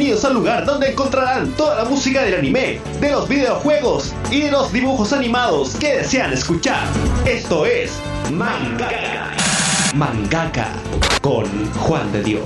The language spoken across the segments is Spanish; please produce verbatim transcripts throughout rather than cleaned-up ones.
bienvenidos al lugar donde encontrarán toda la música del anime, de los videojuegos y de los dibujos animados que desean escuchar. Esto es Mangaka. Mangaka con Juan de Dios.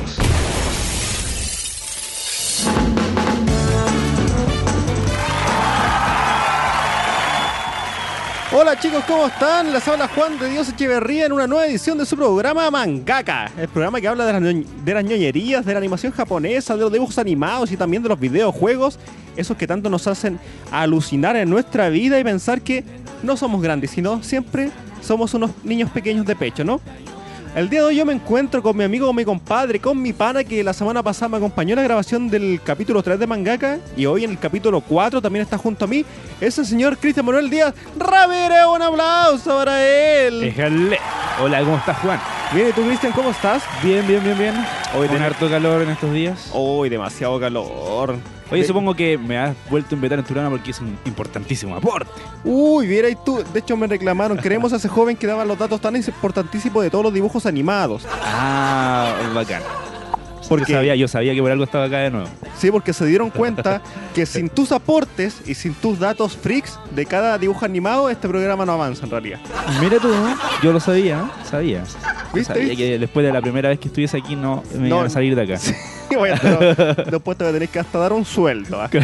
Hola chicos, ¿cómo están? Les habla Juan de Dios Echeverría en una nueva edición de su programa Mangaka, el programa que habla de las, ño- de las ñoñerías, de la animación japonesa, de los dibujos animados y también de los videojuegos, esos que tanto nos hacen alucinar en nuestra vida y pensar que no somos grandes, sino siempre somos unos niños pequeños de pecho, ¿no? El día de hoy yo me encuentro con mi amigo, con mi compadre, con mi pana que la semana pasada me acompañó en la grabación del capítulo tres de Mangaka y hoy en el capítulo cuatro también está junto a mí ese señor Cristian Manuel Díaz Ramírez. Un aplauso para él. Déjale. Hola, ¿cómo estás, Juan? Bien, ¿y tú, Cristian, cómo estás? Bien, bien, bien, bien. Hoy Con ten- harto calor en estos días. Hoy demasiado calor. Oye, De- supongo que me has vuelto a invitar en tu programa porque es un importantísimo aporte. Uy, viera y tú. De hecho me reclamaron, queremos a ese joven que daba los datos tan importantísimos de todos los dibujos animados. Ah, bacán. Porque, Yo sabía, yo sabía que por algo estaba acá de nuevo. sí, porque se dieron cuenta que sin tus aportes y sin tus datos freaks de cada dibujo animado, este programa no avanza en realidad. Mira tú, yo lo sabía, sabía. Yo ¿Viste? sabía que después de la primera vez que estuviese aquí no me No. iban a salir de acá. Sí, bueno, pero después te voy a tener que hasta dar un sueldo. ¿ah?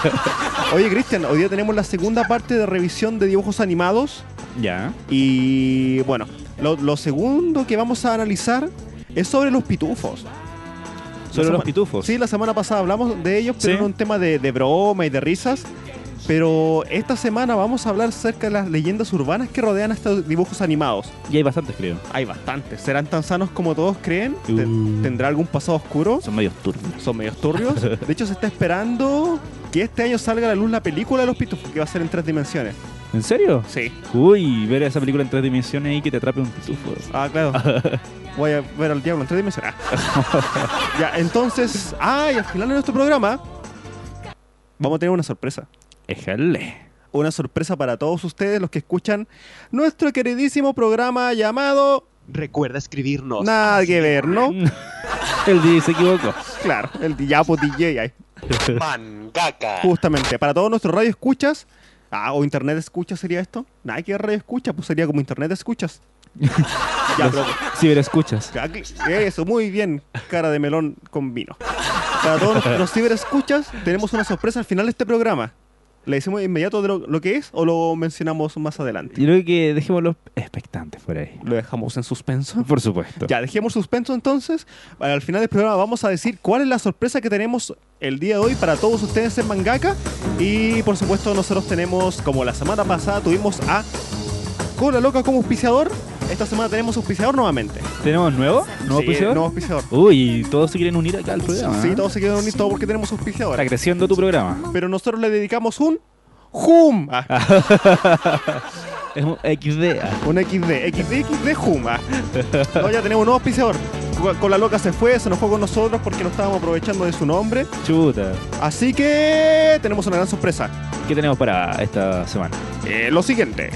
Oye, Cristian, hoy día tenemos la segunda parte de revisión de dibujos animados. Ya. Y bueno, lo, lo segundo que vamos a analizar es sobre los pitufos. Sobre La los sema- pitufos. Sí, la semana pasada hablamos de ellos, pero Sí. en un tema de, de broma y de risas. Pero esta semana vamos a hablar acerca de las leyendas urbanas que rodean a estos dibujos animados. Y hay bastantes, creo. Hay bastantes. ¿Serán tan sanos como todos creen? Te- Uh. ¿Tendrá algún pasado oscuro? Son medios turbios. Son medios turbios. De hecho, se está esperando que este año salga a la luz la película de los pitufos, que va a ser en tres dimensiones. ¿En serio? Sí. Uy, ver esa película en tres dimensiones y que te atrape un pitufo. Ah, claro. Voy a ver al diablo en tres dimensiones. Ah. Ya, entonces... Ah, y al final de nuestro programa vamos a tener una sorpresa. Déjale. Una sorpresa para todos ustedes, los que escuchan nuestro queridísimo programa llamado... Recuerda escribirnos. Nada que ver, ¿no? El D J se equivocó. Claro, el Diapo D J ahí. Mangaka. Justamente, para todos nuestros radio escuchas, ah, o internet escuchas sería esto. Nada que ver radio escucha, pues sería como internet escuchas. Ya, pero Ciberescuchas. aquí- eso, muy bien, cara de melón con vino. Para todos nuestros los ciberescuchas, tenemos una sorpresa al final de este programa. ¿Le decimos de inmediato de lo, lo que es o lo mencionamos más adelante? Yo creo que dejémoslo expectantes por ahí. Lo dejamos en suspenso. Por supuesto. Ya, dejemos suspenso entonces. Al final del programa vamos a decir cuál es la sorpresa que tenemos el día de hoy para todos ustedes en Mangaka. Y por supuesto nosotros tenemos, como la semana pasada tuvimos a Cola Loca como auspiciador, esta semana tenemos auspiciador nuevamente. ¿Tenemos nuevo? ¿Nuevo Sí, auspiciador? nuevo auspiciador. Uy, todos se quieren unir acá al programa. Sí, ¿eh? todos se quedan unidos porque tenemos Está auspiciadores. creciendo tu programa. Pero nosotros le dedicamos un Hum. Ah, Es un equis de. ah. un equis de, equis de, equis de Hum. Ah. No, ya tenemos un nuevo auspiciador. Cola Loca se fue, se enojó con nosotros porque no estábamos aprovechando de su nombre. Chuta. Así que tenemos una gran sorpresa. ¿Qué tenemos para esta semana? Eh, lo siguiente.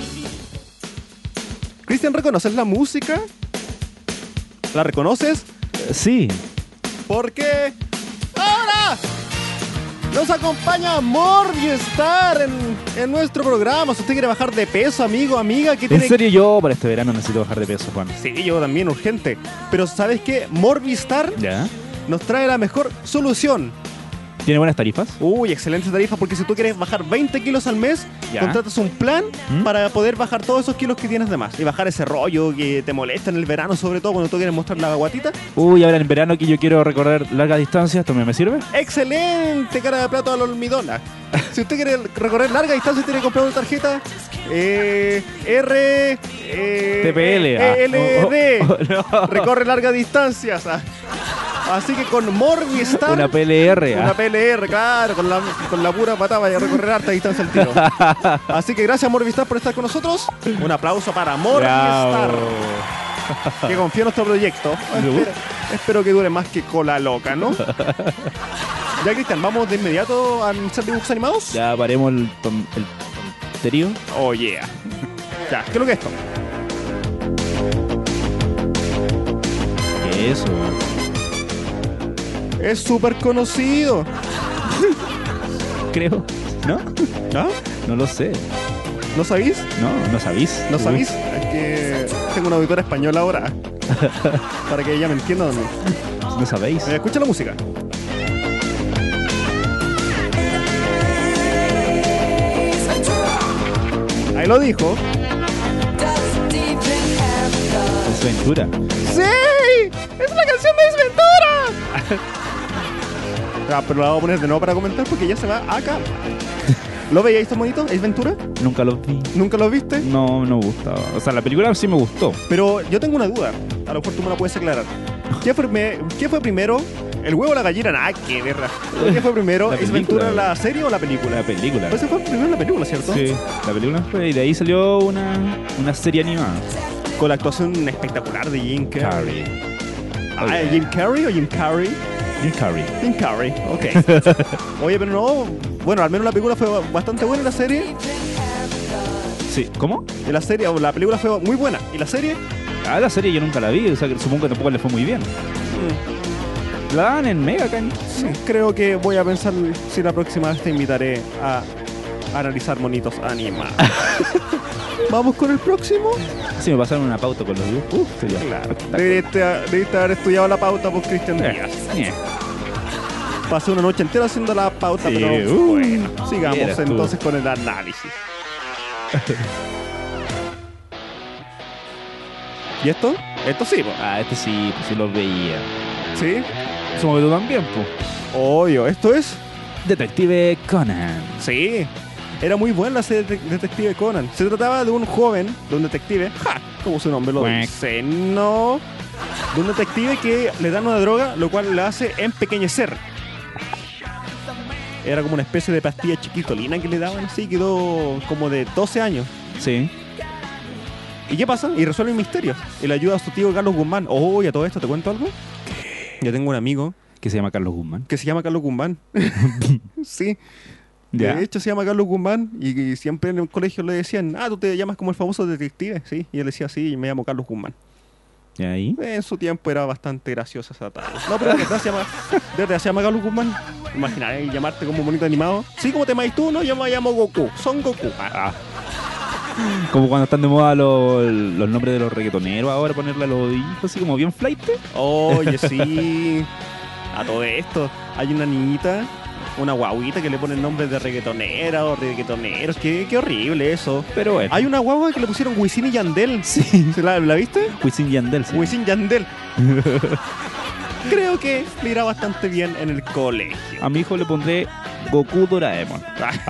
Cristian, ¿reconoces la música? ¿La reconoces? Eh, Sí. Porque ahora nos acompaña Morbistar en, en nuestro programa. Si usted quiere bajar de peso, amigo, amiga, ¿qué En tiene? serio, yo para este verano necesito bajar de peso, Juan. Sí, yo también, urgente. Pero ¿sabes qué? Morbistar ¿Ya? nos trae la mejor solución. ¿Tiene buenas tarifas? Uy, excelente tarifa, porque si tú quieres bajar veinte kilos al mes, Ya. contratas un plan ¿Mm? para poder bajar todos esos kilos que tienes de más. Y bajar ese rollo que te molesta en el verano, sobre todo cuando tú quieres mostrar la guatita. Uy, ahora en verano que yo quiero recorrer largas distancias, ¿también me sirve? ¡Excelente! Cara de plato a la almidona. Si usted quiere recorrer larga distancia, tiene que comprar una tarjeta eh, R... Eh, T P L. ah. E L D. Oh, oh, oh, no. Recorre largas distancias. ah. Así que con Morbistar... Una P L R. ah. Una P L R, claro, con la, con la pura patada vaya a recorrer harta distancia el tiro. Así que gracias Morbistar por estar con nosotros. Un aplauso para Morbistar, Bravo. que confía en nuestro proyecto. Espero, espero que dure más que Cola Loca, ¿no? Ya, Cristian, ¿vamos de inmediato a hacer dibujos animados? Ya paremos el, ton- el tonterío. Oh, yeah. Ya, ¿qué es lo que es esto? ¿Qué es eso? Es súper conocido. Creo. ¿No? ¿Ah? No lo sé. ¿No sabéis? No, no sabéis. ¿No sabéis? Es que tengo una auditora española ahora. Para que ella me entienda. ¿No? No sabéis. Eh, escucha la música. Ahí lo dijo. Es Ventura. ¡Sí! ¡Es la canción de Ace Ventura! Ah, pero la voy a poner de nuevo para comentar porque ya se va acá. ¿Lo veíais tan bonito, Ace Ventura? Nunca lo vi. ¿Nunca lo viste? No, no me gustaba. O sea, la película sí me gustó. Pero yo tengo una duda. A lo mejor tú me la puedes aclarar. ¿Qué fue, me- ¿qué fue primero? ¿El huevo o la gallina? Nada, qué verga. ¿Qué fue primero? La ¿Ace película. Ventura la serie o la película? La película. Pues fue primero la película, ¿cierto? Sí, la película fue. Y de ahí salió una, una serie animada. Con la actuación espectacular de Jim Carrey. Carrey. Ah, ¿Jim Carrey o Jim Carrey? Jim Carrey. Jim Carrey, ok. Oye, pero no. Bueno, al menos la película fue bastante buena y la serie. Sí. ¿Cómo? Y la serie, o la película fue muy buena. ¿Y la serie? Ah, la serie yo nunca la vi. O sea, que supongo que tampoco le fue muy bien. La dan en Mega, Can. Sí, creo que voy a pensar si la próxima vez te invitaré a analizar monitos animados. ¿Vamos con el próximo? Si me pasaron una pauta con los dibujos. Uf, sería Claro. espectacular. Debiste, debiste haber estudiado la pauta por Cristian Eh, Díaz. eh. Pasé una noche entera haciendo la pauta, Sí, pero uh, bueno, sigamos vieras tú. entonces con el análisis. ¿Y esto? Esto sí, po. Ah, este sí, pues sí lo veía. ¿Sí? Supongo que tú también, pues. Obvio, ¿esto es? Detective Conan. Sí. Era muy buena la serie de Detective Conan. Se trataba de un joven, de un detective, ja, como su nombre lo Cuac. dice, no, de un detective que le dan una droga, lo cual le hace empequeñecer. Era como una especie de pastilla chiquitolina que le daban así, quedó como de doce años. Sí. ¿Y qué pasa? Y resuelve misterios. Y le ayuda a su tío Carlos Guzmán. Oh, y a todo esto, ¿te cuento algo? Yo tengo un amigo Que se llama Carlos Guzmán. que se llama Carlos Guzmán. Sí. Ya. De hecho, se llama Carlos Guzmán y, y siempre en el colegio le decían, ah, tú te llamas como el famoso detective, sí. Y él decía, sí, me llamo Carlos Guzmán. ¿Y ahí? En su tiempo era bastante graciosa esa tarde. No, pero de verdad se llama, de verdad se llama Carlos Guzmán. Imaginar y llamarte como bonito animado. Sí, ¿cómo te llamas tú? No, yo me llamo Goku. Son Goku. Ah, Como cuando están de moda los, los nombres de los reggaetoneros ahora, ponerle a los hijos así como bien flight. oye, sí. A todo esto, hay una niñita, una guaguita que le ponen nombres de reggaetonera o reggaetoneros. Qué, qué horrible eso. Pero bueno. Hay una guagua que le pusieron Wisin y Yandel. Sí. ¿Se ¿La, ¿la viste? Wisin y Yandel. Sí. Wisin Yandel. Creo que le irá bastante bien en el colegio. A mi hijo le pondré Goku Doraemon.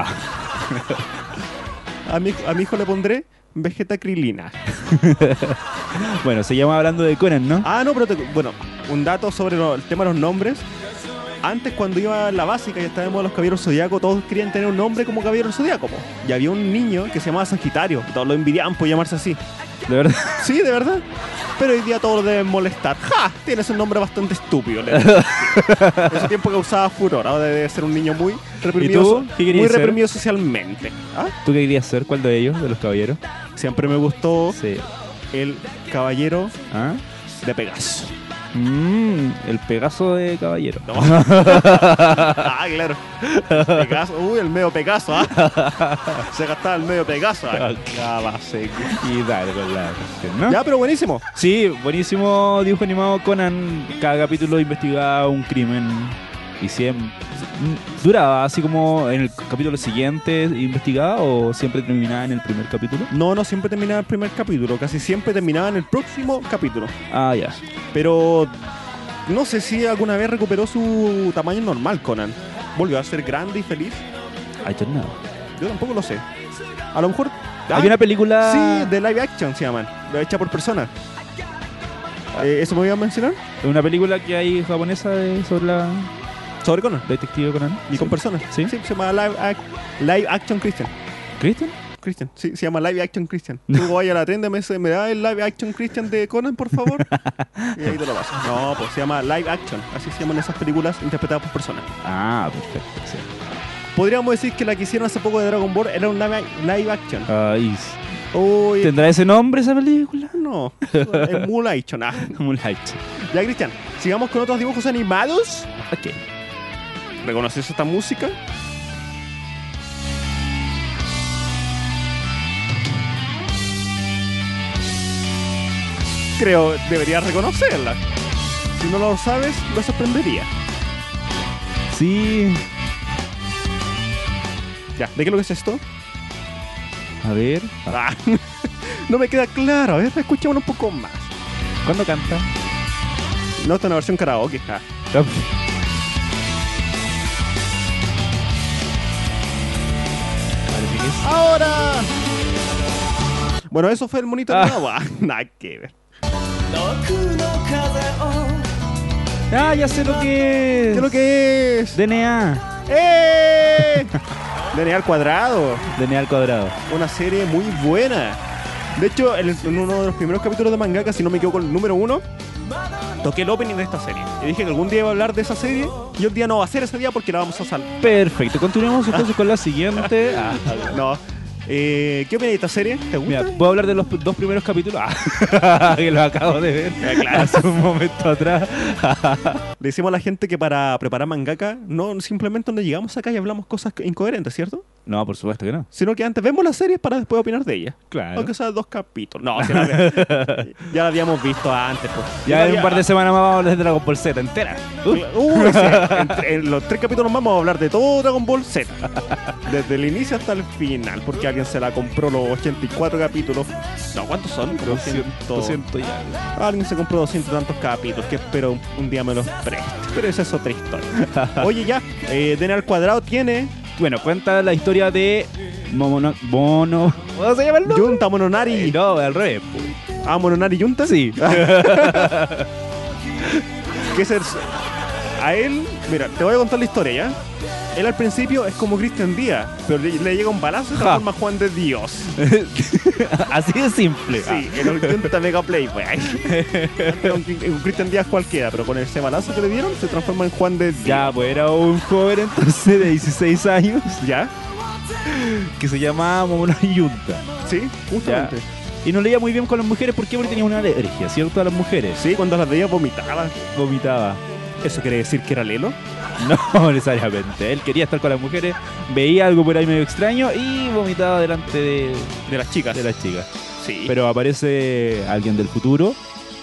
A mi, a mi hijo le pondré Vegeta Krilina. Bueno, seguimos hablando de Conan, ¿no? Ah, no, pero te- bueno, un dato sobre lo- el tema de los nombres. Antes, cuando iba a la básica y estábamos los Caballeros Zodíaco, todos querían tener un nombre como Caballero Zodíaco, po. Y había un niño que se llamaba Sagitario. Y todos lo envidiaban por llamarse así. De verdad. Sí, de verdad. Pero hoy día todos lo deben molestar. ¡Ja! Tienes un nombre bastante estúpido. le dicen. En ese tiempo causaba furor. Ahora debe ser un niño muy reprimido, tú? ¿Qué querías muy ser? reprimido socialmente. ¿Ah? ¿Tú qué querías ser? ¿Cuál de ellos, de los caballeros? Siempre me gustó Sí. el Caballero ¿Ah? de Pegaso. Mm, el Pegaso de caballero. No. Ah, claro. Pegaso. Uy, el medio Pegaso, ¿ah? Se gastaba el medio Pegaso. ¿ah? Acaba seco. Y dale con la canción, ¿no? Ya, pero buenísimo. Sí, buenísimo dibujo animado Conan. Cada capítulo investigaba un crimen y siempre duraba así como en el capítulo siguiente investigaba o siempre terminaba en el primer capítulo. No, no siempre terminaba el primer capítulo. Casi siempre terminaba en el próximo capítulo. Ah, ya. Pero no sé si alguna vez recuperó su tamaño normal, Conan. ¿Volvió a ser grande y feliz? I don't know. Yo tampoco lo sé. A lo mejor... Hay una película. Sí, de live action se llaman. Hecha por personas. Eh, ¿Eso me iba a mencionar? Una película que hay japonesa de- sobre la Sobre Conan. detective Conan. Y con personas. Sí. se llama Live, Ac- live Action Christian. ¿Christian? Christian. Sí, se llama Live Action Christian. Tú vayas a la tienda y me dice, ¿me da el Live Action Christian de Conan, por favor? Y ahí te lo paso. No, pues se llama Live Action. Así se llaman esas películas interpretadas por personas. Ah, perfecto. Sí. Podríamos decir que la que hicieron hace poco de Dragon Ball era un live, live action. Ay, Uy, ¿tendrá ese nombre esa película? no. Es muy action. Ah. Moonlight. Ya, Cristian, sigamos con otros dibujos animados. Ok. ¿Reconoces esta música? Creo deberías reconocerla. Si no lo sabes, lo sorprendería. Sí. Ya, ¿de qué es lo que es esto? A ver. Ah, no me queda claro. A ver, escuchemos un poco más. ¿Cuándo canta? No, está en la versión karaoke. Ah. No. Parece que es. ¡Ahora! Bueno, eso fue el monito Ah. nuevo. Ah, nada que ver. Ah, ya sé lo que es. ¿Qué es lo que es? D N A. ¡Eh! D N A al cuadrado. D N A al cuadrado. Una serie muy buena. De hecho, en, en uno de los primeros capítulos de Mangaka, si no me equivoco, el número uno, toqué el opening de esta serie. Y dije que algún día iba a hablar de esa serie. Y el día no va a ser ese día porque la vamos a saltar. Perfecto. Continuemos entonces con la siguiente. Ah, No. Eh, ¿Qué opinas de esta serie? ¿Te gusta? mira, ¿puedo hablar de los p- dos primeros capítulos? Ah, que los acabo de ver. Eh, claro. Hace un momento atrás. Le decimos a la gente que para preparar Mangaka, no simplemente no llegamos acá y hablamos cosas incoherentes, ¿cierto? No, por supuesto que no. Sino que antes vemos las series para después opinar de ellas. Claro. Aunque sea dos capítulos. No, si la- ya la habíamos visto antes. Pues. Ya en había- un par de semanas más vamos a hablar de Dragon Ball Z entera. Uh, Uy, sí. en, en los tres capítulos más vamos a hablar de todo Dragon Ball Z. Desde el inicio hasta el final. Porque alguien se la compró los ochenta y cuatro capítulos. No, ¿cuántos son? Como doscientos, doscientos ya. Alguien se compró doscientos y tantos capítulos. Que espero un, un día me los preste. Pero esa es otra historia. Oye, ya. Eh, D N A al cuadrado tiene Bueno, cuenta la historia de Momono... Mono... ¿Cómo se llama el nombre? Yunta Mononari. Eh, No, al revés. po. Ah, Mononari Yunta. Sí. Que es el- a él, mira, te voy a contar la historia, ¿ya? Él al principio es como Cristian Díaz, pero le, le llega un balazo y se Ja. transforma en Juan de Dios. Así de simple. Sí, en el Yunta Mega Play, pues. Era un, un Cristian Díaz cualquiera, pero con ese balazo que le dieron se transforma en Juan de Dios. Ya, pues era un joven entonces de dieciséis años ¿Ya? que se llamaba Momonori Yunta. Sí, justamente. Y no leía muy bien con las mujeres. ¿Por qué? Porque tenía una alergia, ¿cierto? A las mujeres. Sí, cuando las veía vomitaba. Vomitaba. ¿Eso quiere decir que era Lelo? No necesariamente. Él quería estar con las mujeres, veía algo por ahí medio extraño y vomitaba delante de, De las chicas. de las chicas. Sí. Pero aparece alguien del futuro.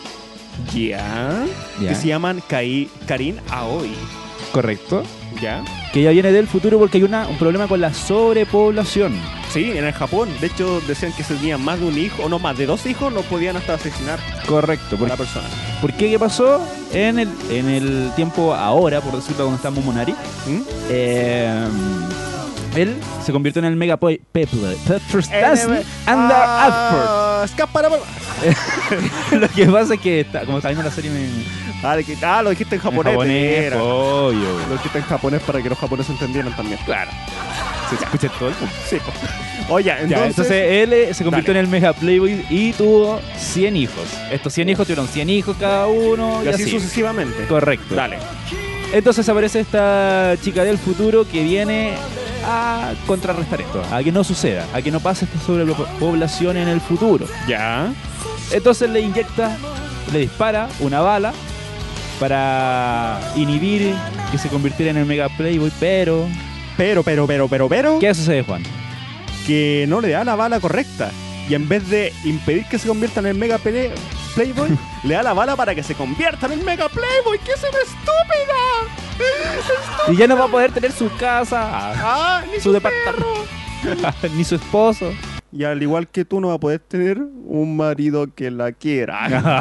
Ya. Ya. Que se llaman Kai, Karin Aoi. Correcto. ¿Ya? Que ella viene del futuro porque hay una, un problema con la sobrepoblación. Sí, en el Japón. De hecho, decían que si tenían más de un hijo, o no, más de dos hijos, no podían hasta asesinar Correcto. a ¿Por, la persona. ¿por qué? ¿Qué pasó? En el, en el tiempo ahora, por decirlo, donde está Momonari, ¿Mm? eh, él se convirtió en el Mega Boy People. First Dance N B and Ah, escapa la- Effort. Lo que pasa es que, está, como está viendo la serie en, Ah, de que- ah, lo dijiste en en japonés. japonés, era. pollo. Lo dijiste en japonés para que los japoneses entendieran también. Claro. Se escucha todo el mundo. Sí, po. Oye, entonces... Ya, entonces él eh, se convirtió Dale. en el Mega Playboy y tuvo cien hijos. Estos cien hijos tuvieron cien hijos cada uno. y Y así así. sucesivamente. Correcto. Dale. Entonces aparece esta chica del futuro que viene a contrarrestar esto, a que no suceda, a que no pase esta sobrepoblación en el futuro. Ya. Entonces le inyecta, le dispara una bala para inhibir que se convirtiera en el Mega Playboy, pero Pero, pero, pero, pero, pero... ¿qué sucede, Juan? Que no le da la bala correcta. Y en vez de impedir que se convierta en el Mega Play- Playboy, le da la bala para que se convierta en el Mega Playboy. ¡Qué se me estúpida! Y ya no va a poder tener su casa, ¡Ah! ¡Ni su su departamento, perro! ni su esposo. Y al igual que tú, no va a poder tener un marido que la quiera.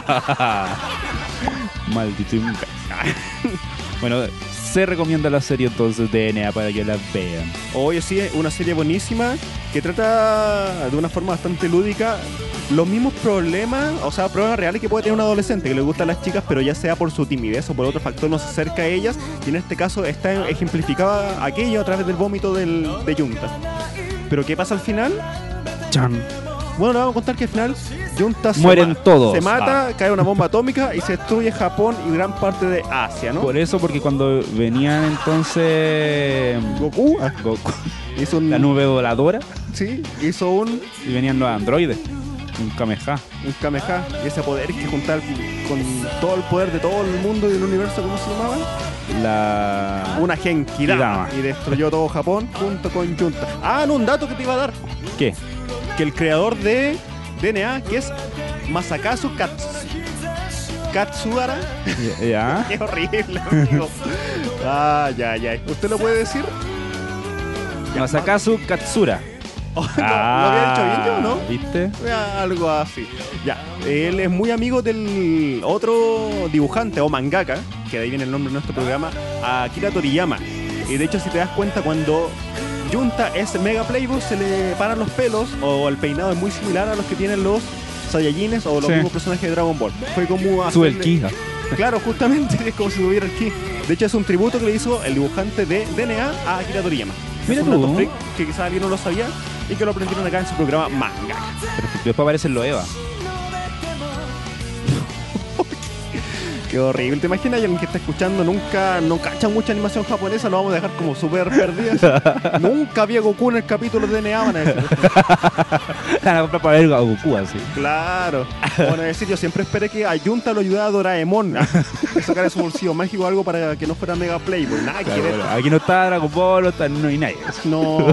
Maldito imbécil. Bueno, se recomienda la serie entonces de D N A para que la vean. Oye, sí, es una serie buenísima que trata de una forma bastante lúdica los mismos problemas, o sea, problemas reales que puede tener un adolescente que le gustan las chicas, pero ya sea por su timidez o por otro factor no se acerca a ellas. Y en este caso está ejemplificado aquello a través del vómito del, de Yunta. Pero ¿qué pasa al final? Chan. Bueno, le vamos a contar que al final Yunta se, Mueren ma- todos. se mata, cae una bomba atómica y se destruye Japón y gran parte de Asia, ¿no? Por eso, porque cuando venían entonces Goku ah, Goku, hizo un... la nube voladora, Sí, hizo un... y venían los androides. Un Kameha. Un Kameha, y ese poder que juntar con todo el poder de todo el mundo y del universo, ¿cómo se llamaba? La... Una Genkidama. Kidama. Y destruyó todo Japón junto con Junta. Ah, no, un dato que te iba a dar. ¿Qué? Que el creador de D N A, que es Masakazu Katsu... Katsuhara. ¿Ya? Qué horrible, amigo. Ah, ya, ya. ¿Usted lo puede decir? Ya, Masakazu Katsura. Oh, no, ¿lo había dicho bien yo, no? ¿Viste? Ya, algo así. Ya, él es muy amigo del otro dibujante o mangaka, que de ahí viene el nombre de nuestro programa, Akira Toriyama. Y de hecho, si te das cuenta, cuando Junta es Mega Playboy, se le paran los pelos, o el peinado es muy similar a los que tienen los Saiyajines o los Sí. mismos personajes de Dragon Ball. Fue como Sube el hacerle- ki. Claro, justamente es como si tuviera el ki. De hecho, es un tributo que le hizo el dibujante de D N A a Akira Toriyama. Mira es un tú. dato freak que quizás alguien no lo sabía y que lo aprendieron acá en su programa Manga. Perfecto. Después aparece lo Eva. Qué horrible. ¿Te imaginas? Alguien que está escuchando nunca no cacha mucha animación japonesa, lo vamos a dejar como súper perdidas. Nunca había Goku en el capítulo de D N A, van a decir. Van a comprar para ver a Goku así. Claro. Van a decir, yo siempre esperé que a Junta lo ayudara a Doraemon a sacar de su bolsillo mágico algo para que no fuera Mega Playboy. Nada que Claro, ver. bueno, aquí no está Dragon Ball, no está no hay nadie. No.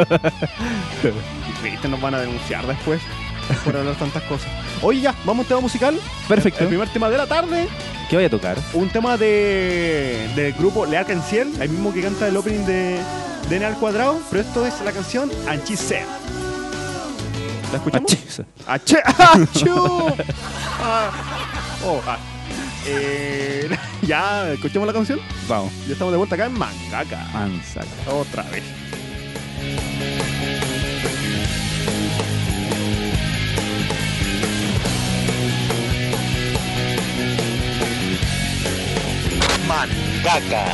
Viste, nos van a denunciar después por hablar tantas cosas. Oye, ya, vamos a un tema musical. Perfecto. El primer tema de la tarde. ¿Qué voy a tocar? Un tema de del grupo Le Arc-en-Ciel, el mismo que canta el opening de D N A al cuadrado, pero esto es la canción Anchise. ¿La escuchamos? Achis. Ache, ¡achú! Ah, oh, ah. Eh, ya, escuchemos la canción. Vamos. Ya estamos de vuelta acá en Mangaka. Mansaca. Otra vez. Mangaka.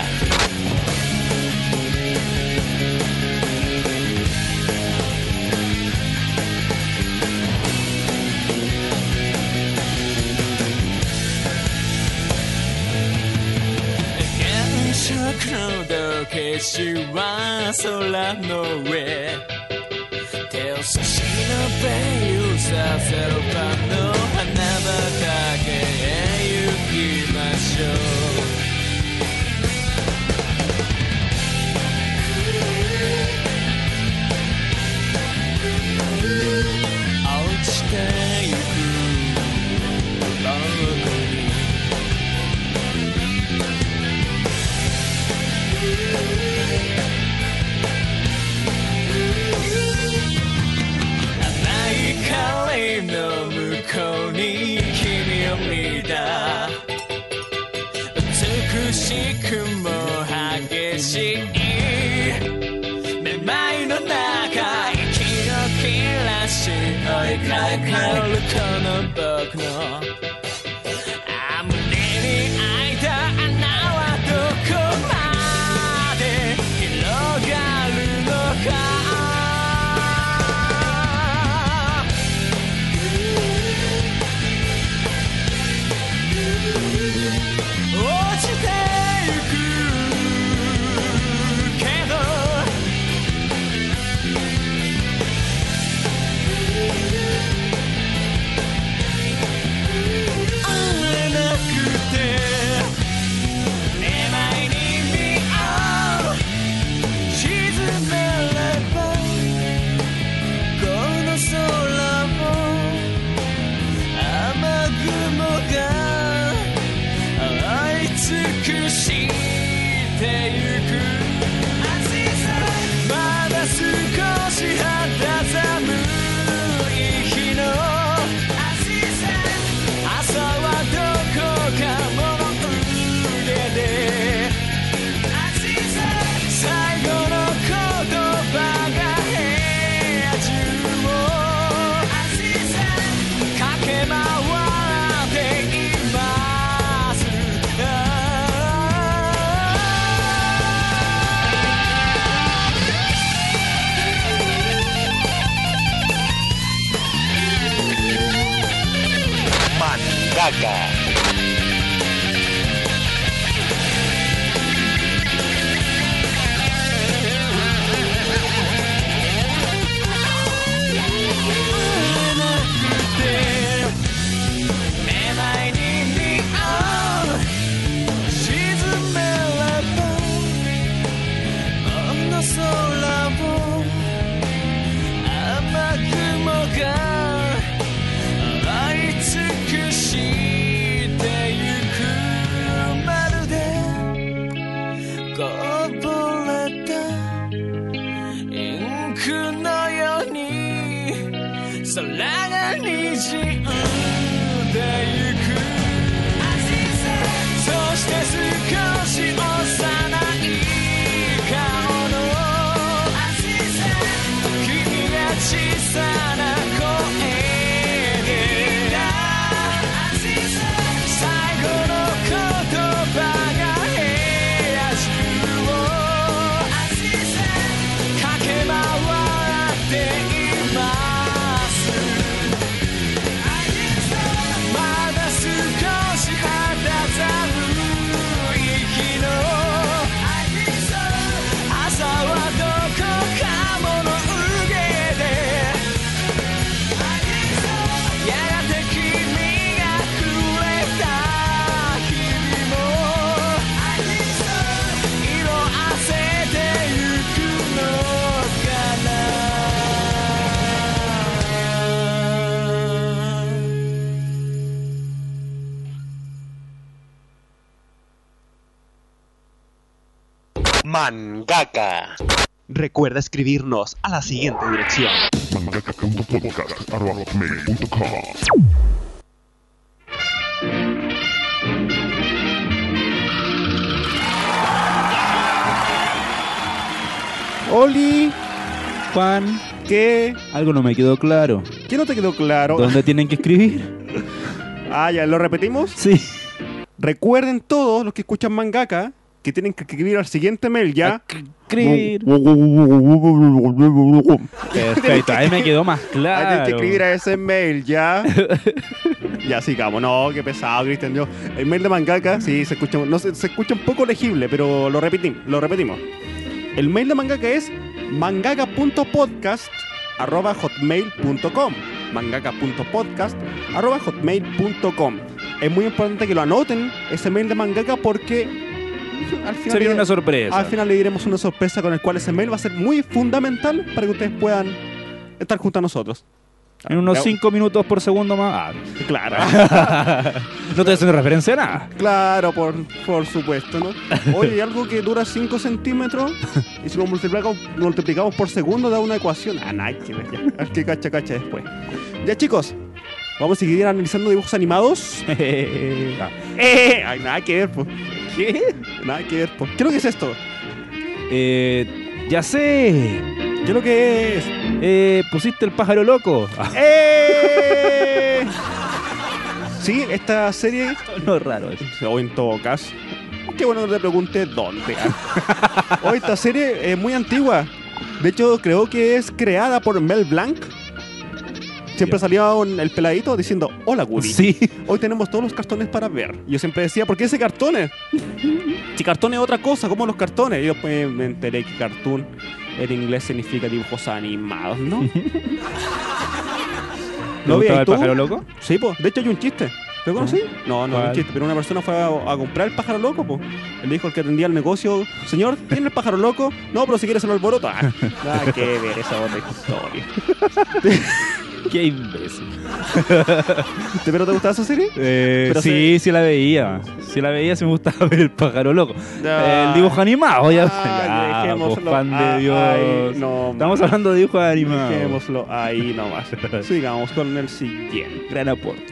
色の道化師は空の上手を差し伸べゆさせる場の花畑へ行きましょう落ちてゆく僕に甘い光の向こうに君を見た美しくも激しいめまいの中息を切らし追いかけるこの僕の胸に開いた穴はどこまで広がるのか落ちてゆくけど会えなくてめまいに身を沈めればこの空を雨雲が尽くしてゆくまだ少し肌寒い日の朝はどこか物憂げで最後の言葉が部屋中を駆け回っています Mangaka. Mangaka. Recuerda escribirnos a la siguiente dirección. mangaka punto podcast arroba hotmail punto com. Oli, Juan, ¿qué? algo no me quedó claro. ¿Qué no te quedó claro? ¿Dónde tienen que escribir? Ah, ya, ¿lo repetimos? Sí. Recuerden todos los que escuchan Mangaka que tienen que escribir al siguiente mail, ¿ya? Escribir. Perfecto, ahí me quedó más Hay claro. que escribir a ese mail, ¿ya? Ya sigamos. No, qué pesado, Cristian. Yo, el mail de Mangaka, sí, se escucha, no, se, se escucha un poco legible, pero lo, repetim- lo repetimos. El mail de Mangaka es mangaka punto podcast arroba hotmail punto com. mangaka punto podcast arroba hotmail punto com. Es muy importante que lo anoten, ese mail de Mangaka, porque al final, Sería le- una sorpresa. al final le diremos una sorpresa con el cual ese mail va a ser muy fundamental para que ustedes puedan estar junto a nosotros. En unos Ya- cinco minutos por segundo más. Claro. Ah, no te estoy haciendo referencia a nada. Claro, por, por supuesto, ¿no? Oye, hay algo que dura cinco centímetros y si lo multiplicamos, multiplicamos por segundo da una ecuación. Ah, nada, que ver, ya. Al que cacha, cacha después. Ya, chicos, vamos a seguir analizando dibujos animados. Ah, Eh, ay, nada que ver, pues. ¿Qué? Nada que ver, pues. ¿Qué es lo que es esto? eh, ya sé. ¿Qué es lo que es? Eh, pusiste el pájaro loco. Ah, ¡Eh! Sí, esta serie, no es raro eso. o en todo caso, qué bueno que te pregunte dónde. Hoy esta serie es muy antigua. De hecho, creo que es creada por Mel Blanc. Siempre Ya. salía un- el peladito diciendo, hola Woody. Sí. Hoy tenemos todos los cartones para ver. Yo siempre decía, ¿por qué ese cartones? Si cartón es otra cosa, como los cartones. Y después me enteré que cartoon en inglés significa dibujos animados, ¿no? ¿Te ¿Lo gustaba veías el tú? pájaro loco? Sí, pues. De hecho, hay un chiste. ¿Lo conocí? No, no, ¿Cuál? un chiste. Pero una persona fue a, a comprar el pájaro loco, pues. Le dijo al que atendía el negocio, señor, ¿tiene el pájaro loco? No, pero si quiere se lo alboroto. Ah, nada que ver esa otra historia. Qué imbécil. ¿Pero te gustaba esa serie? Eh, Pero sí, sí la veía. Sí la veía, sí me gustaba ver el pájaro loco. Ya. El dibujo animado, ya. Ah, ya, dejémoslo. pues, pan Ah, de Dios. ay, no, Estamos hablando de dibujos animados. Dejémoslo ahí nomás. Sigamos con el siguiente. Gran aporte.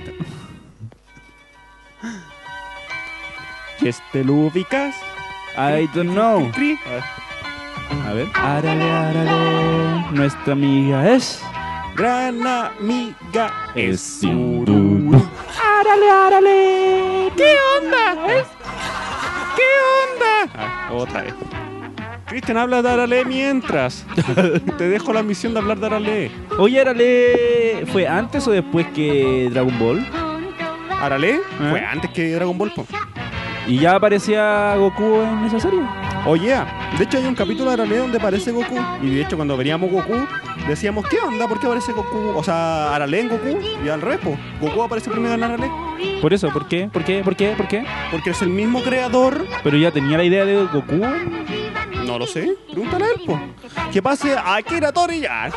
¿Este lo ubicas? I don't know. Cri. A ver. Árale, árale. Nuestra amiga es. Gran amiga Es Sururu. Árale, árale. ¿Qué onda? ¿Eh? ¿Qué onda? Ah, otra vez. Cristian, habla de Arale mientras. Te dejo la misión de hablar de Arale. Oye, árale. ¿Fue antes o después que Dragon Ball? ¿Arale? ¿Eh? Fue antes que Dragon Ball, po. ¿Y ya aparecía Goku en esa serie? Oye, de hecho hay un capítulo de Arale donde aparece Goku. Y de hecho cuando veníamos Goku, decíamos, ¿qué onda? ¿Por qué aparece Goku? O sea, Arale en Goku y al revés, po. Goku aparece primero en Arale. Por eso, ¿por qué? ¿Por qué? ¿Por qué? ¿Por qué? Porque es el mismo creador. Pero ya tenía la idea de Goku. No lo sé, pregúntale a él, po. Que pase a Akira Toriyama.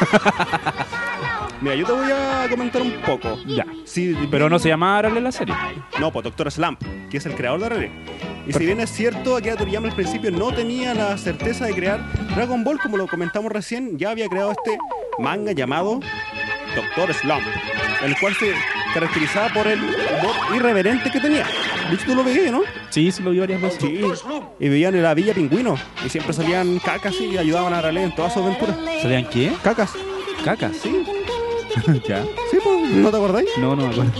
Mira, yo te voy a comentar un poco. Ya. Sí, Pero no se llama Árale la serie. No, pues Doctor Slump, que es el creador de Arale. Y si bien es cierto, Akira Toriyama al principio no tenía la certeza de crear Dragon Ball, como lo comentamos recién, ya había creado este manga llamado Doctor Slump, el cual se caracterizaba por el humor irreverente que tenía. De hecho, tú lo veías, ¿no? Sí, se lo vi varias veces. Sí. Y vivían en la Villa Pingüino. Y siempre salían cacas y ayudaban a Arale en todas sus aventuras. ¿Salían qué? Cacas. Cacas. Sí. Ya. Sí, pues, ¿no te acordáis? No, no me acuerdo.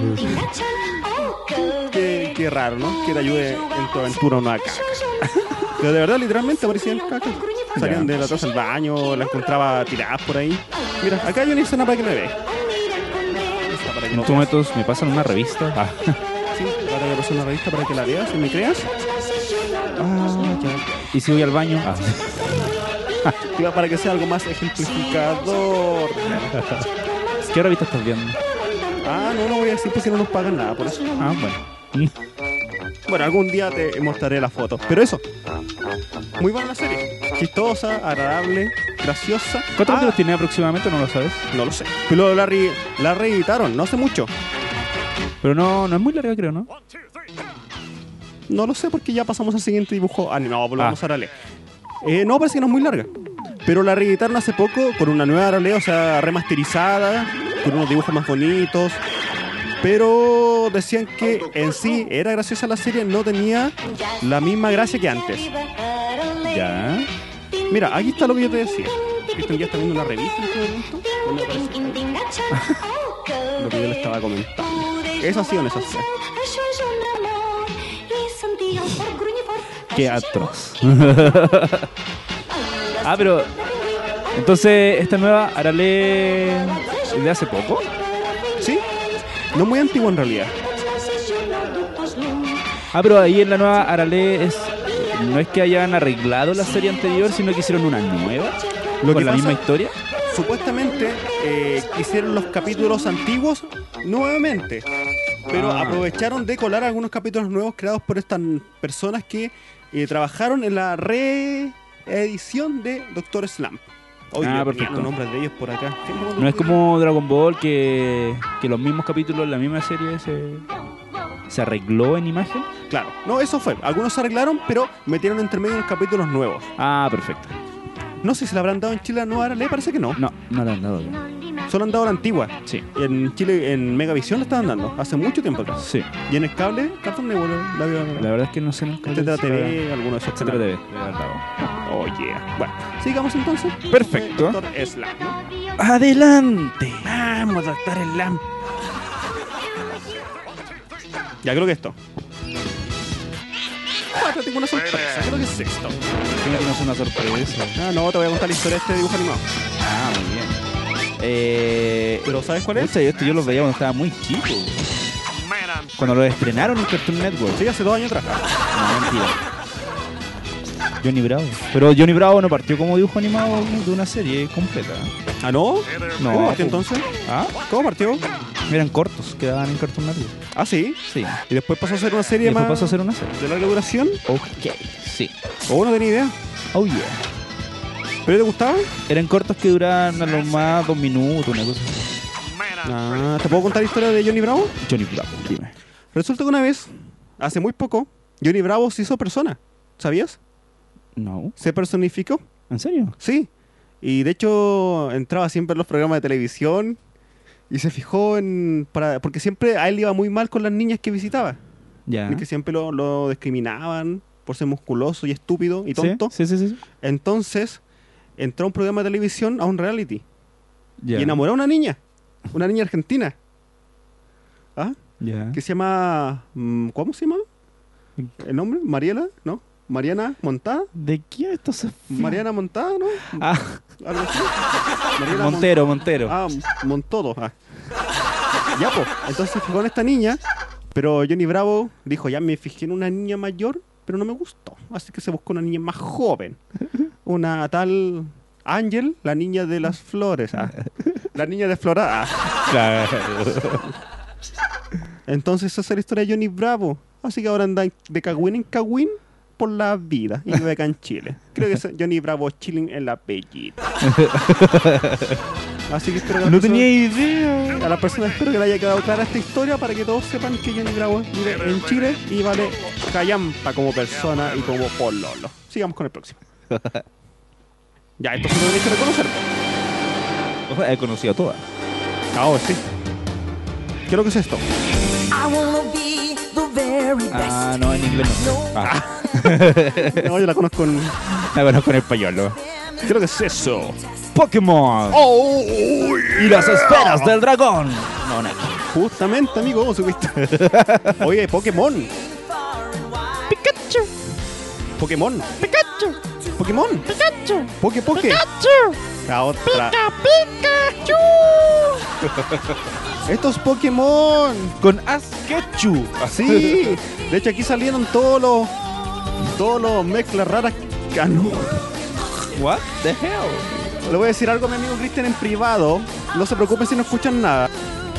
Qué, qué raro, ¿no? Que te ayude en tu aventura una caca. Pero de verdad, literalmente aparecían cacas. Salían Ya. de la taza al baño, la encontraba tiradas por ahí. Mira, acá hay una escena para que me veas. Esta para que En no estos veas. momentos me pasan una revista. Ah. Sí, ahora voy a pasar una revista para que la veas, si me creas. Ah, ya. ¿Y si voy al baño? Ah. Iba para que sea algo más ejemplificador. ¿Qué revista estás viendo? Ah, no, no voy a decir porque no nos pagan nada por eso. Ah, bueno. Bueno, algún día te mostraré la foto. Pero eso, muy buena la serie. Chistosa, agradable, graciosa. ¿Cuántos Ah, capítulos tiene aproximadamente? No lo sabes. No lo sé. Pero la, re- la reeditaron, no hace mucho. Pero no, no es muy larga, creo, ¿no? No lo sé porque ya pasamos al siguiente dibujo animado. Volvamos Ah. a Arale. Eh, no, parece que no es muy larga. Pero la reeditaron hace poco con una nueva Arale, o sea, remasterizada, con unos dibujos más bonitos. Pero decían que en sí era graciosa la serie, no tenía la misma gracia que antes. Ya. Mira, aquí está lo que yo te decía. Cristian ya está viendo una revista en este momento. No me parece lo que yo le estaba comentando. ¿Es así o no es así? Qué atroz. Ah, pero... Entonces, esta nueva Arale es de hace poco. Sí, no muy antiguo en realidad. Ah, pero ahí en la nueva Arale es... No es que hayan arreglado la serie anterior, sino que hicieron una nueva. Lo con que la pasa- misma historia. Supuestamente eh, hicieron los capítulos antiguos nuevamente, pero Ah. aprovecharon de colar algunos capítulos nuevos creados por estas personas que eh, trabajaron en la reedición de Doctor Slump. Oye, Ah, yo tenía perfecto. los nombres de ellos por acá. No es como Dragon Ball que, que los mismos capítulos de la misma serie se, se arregló en imagen. Claro, no, eso fue. Algunos se arreglaron, pero metieron entre medio unos capítulos nuevos. Ah, perfecto. No sé si le habrán dado en Chile la nueva Arale, parece que no. No, no le han dado. Solo han dado la antigua. Sí, En Chile, en Megavisión la estaban dando, hace mucho tiempo atrás. sí. Y en el cable, Cartoon Network, la, la, La verdad es que no sé. nunca Etcétera les- T V, alguno de esos Etcétera canales. T V. le han dado. Oh yeah. Bueno, sigamos entonces. Perfecto. Doctor Slump, ¿no? Adelante. Vamos, Doctor Slump. Ya creo que esto. Ah, te tengo una sorpresa. Creo que es esto. Creo que no es una sorpresa. Ah, no, te voy a contar la historia de este dibujo animado. Ah, muy bien. Eh, Pero ¿sabes cuál es? Pucha, yo, esto yo los veía cuando estaba muy chico. Cuando lo estrenaron en Cartoon Network. Sí, hace dos años atrás. No, mentira. Johnny Bravo. Pero Johnny Bravo no partió como dibujo animado de una serie completa. ¿Ah, no? No. ¿Cómo partió pues. entonces? ¿Ah? ¿Cómo partió? Eran cortos, quedaban en Cartoon Network. Ah, sí. Sí. Y después pasó a ser una Y serie después más pasó a ser una serie. de larga duración. Ok. Sí. Oh, no tenía idea. Oh yeah. ¿Pero te gustaba? Eran cortos que duraban a lo más dos minutos, una cosa así. Ah, ¿te puedo contar la historia de Johnny Bravo? Johnny Bravo, dime. Resulta que una vez, hace muy poco, Johnny Bravo se hizo persona. ¿Sabías? No. Se personificó. ¿En serio? Sí. Y de hecho entraba siempre en los programas de televisión y se fijó en... Para, porque siempre a él le iba muy mal con las niñas que visitaba. Ya. Y que siempre lo, lo discriminaban por ser musculoso y estúpido y ¿Sí? tonto. Sí, sí, sí. sí. Entonces entró a un programa de televisión, a un reality. Ya. Y enamoró a una niña. Una niña argentina. ¿Ah? Ya. Que se llama... mm, ¿Cómo se llama? ¿El nombre? ¿Mariela? ¿No? ¿Mariana Montada? ¿De quién esto se ¿Mariana Montada, no? Ah, Algo así. Mariana Mon- Montero, Montero. Ah, Montodo. Ah. Ya, pues. Entonces se fijó en esta niña, pero Johnny Bravo dijo, ya me fijé en una niña mayor, pero no me gustó. Así que se buscó una niña más joven. Una tal Ángel, la niña de las flores. Ah. La niña de Flora. Ah. Claro. Entonces esa es la historia de Johnny Bravo. Así que ahora anda de cagüín en cagüín por la vida y vive acá en Chile. Creo que es Johnny Bravo chilling en la bellita. Así que espero que las No personas- tenía idea. a las personas espero que le haya quedado clara esta historia para que todos sepan que Johnny Bravo vive en Chile y vale callampa como persona y como pololo. Sigamos con el próximo. Ya, esto se lo tenéis que reconocer. He conocido a todas. Ahora sí. ¿Qué es lo que es esto? I wanna be the very best. Ah, no, en inglés no. Ah, No, yo la conozco en... la conozco en español, ¿no? ¿Qué es lo que es eso? Pokémon. ¡Oh! Y las esferas del dragón. No, no. Justamente, amigo, ¿cómo supiste? Oye, Pokémon. Pikachu. Pokémon. Pikachu. Pokémon. Pikachu. Poké Poké. La otra. Pikachu. Estos Pokémon. Con Askechu. Sí. De hecho, aquí salieron todos los... Todos los mezclas raras. Ah, no. What the hell? Le voy a decir algo a mi amigo Cristian en privado. No se preocupen si no escuchan nada.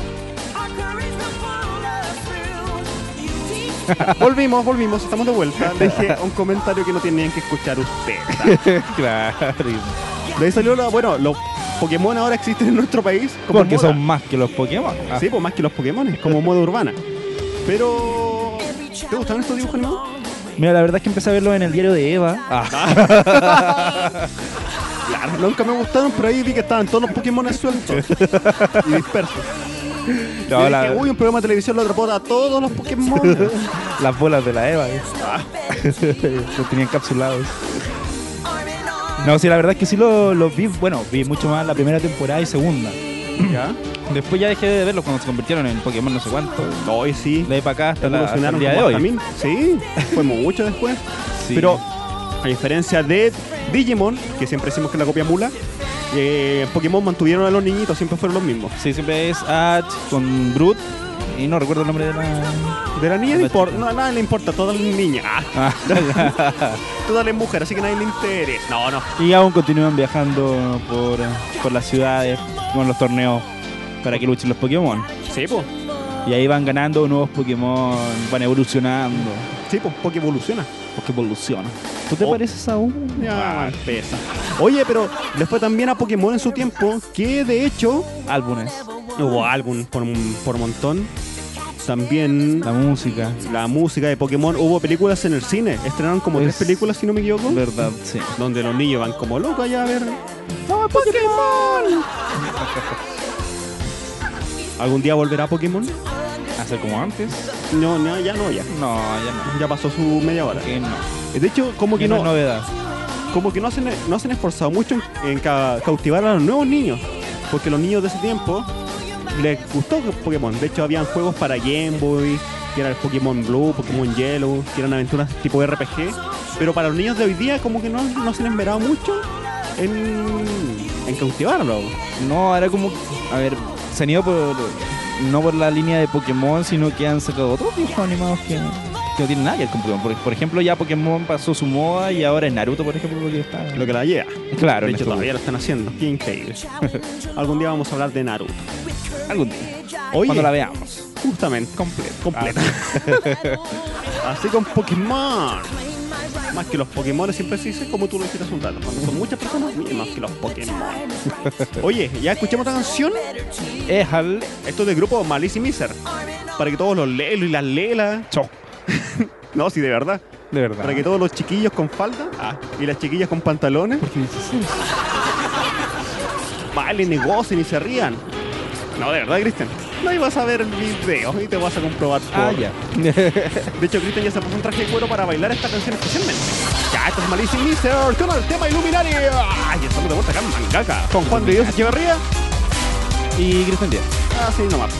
Volvimos, volvimos, estamos de vuelta. Le dije un comentario que no tenían que escuchar ustedes. Claro. De ahí salió la, bueno, los Pokémon ahora existen en nuestro país. Como Porque moda. son más que los Pokémon. Ah. Sí, pues más que los Pokémon, como moda urbana. Pero... ¿Te gustan estos dibujos animados? Mira, la verdad es que empecé a verlo en el diario de Eva. Ah. Claro, nunca me gustaron, pero ahí vi que estaban todos los Pokémon sueltos y dispersos. No, Y la- dije, uy, un programa de televisión lo atrapó a todos los Pokémon. las bolas de la Eva. ¿eh? Los tenían encapsulados. No, sí, la verdad es que sí los lo vi. Bueno, vi mucho más la primera temporada y segunda. ¿Ya? Después ya dejé de verlos cuando se convirtieron en Pokémon no sé cuánto. Hoy sí. De ahí para acá hasta, la, hasta el Evolucionaron día de como hoy. hasta mil. Sí, fue mucho después. Sí. Pero a diferencia de Digimon, que siempre decimos que es la copia mula, eh, Pokémon mantuvieron a los niñitos, siempre fueron los mismos. Sí, siempre es Ash con Brut. Y no recuerdo el nombre de la... De la niña no La importa, chica. no, nada le importa, todas las niñas. Ah, Ah. todas las mujeres, así que nadie le interesa. No, no. Y aún continúan viajando por, por las ciudades con los torneos para que luchen los Pokémon. Sí, pues. Y ahí van ganando nuevos Pokémon, van evolucionando. Sí, pues, porque evoluciona. Porque evolucionan. ¿Tú te Oh. pareces a un? Ya, pesa. Oye, pero después también a Pokémon en su tiempo, que de hecho Álbumes, hubo álbum por, por montón. También la música. la música de Pokémon, hubo películas en el cine. Estrenaron como tres Es- películas, si no me equivoco. ¿Verdad? Sí. Donde los niños van como locos allá a ver. ¡Oh, Pokémon! ¿Algún día volverá Pokémon? ¿Hacer como antes? No, no, ya no, ya. No, ya no. Ya pasó su media hora. Que no. De hecho, como que Que no no, es novedad. como que no hacen, no hacen esforzado mucho en, en ca- cautivar a los nuevos niños. Porque los niños de ese tiempo les gustó Pokémon. De hecho, habían juegos para Game Boy, que era el Pokémon Blue, Pokémon Yellow, que eran aventuras tipo R P G. Pero para los niños de hoy día, como que no, no se han esmerado mucho en, en cautivarlo. No, era como... A ver, se han ido por... No por la línea de Pokémon, sino que han sacado otros dibujos animados que, que no tienen nada que ver con Pokémon. Por, por ejemplo, ya Pokémon pasó su moda y ahora es Naruto, por ejemplo, lo que está... Lo que la lleva. Claro, De en hecho, estos- todavía lo están haciendo. Qué increíble. Algún día vamos a hablar de Naruto. algún día. Oye, Cuando la veamos. justamente. Completo. Completa. Así con Pokémon. Más que los Pokémon siempre se dice como tú lo dijiste hace un rato. Cuando son muchas personas, bien más que los Pokémon. Oye, ya escuchamos esta canción. Éjale. Esto es del grupo Malice y Miser. Para que todos los Lelo y las Lelas. No, sí, de verdad. De verdad. Para que todos los chiquillos con falda ah, y las chiquillas con pantalones ¿Qué dices eso? bailen, negocien y se rían. No, de verdad, Cristian. No ibas a ver el video y te vas a comprobar por... Ah, ya. De hecho, Cristian ya se puso un traje de cuero para bailar esta canción especialmente. Ya, esto es Malice y Miser con el tema Illuminati. Ay, estamos de vuelta acá en Mangaka. Con Juan de Dios Echeverría. Y Cristian Díaz. Así nomás.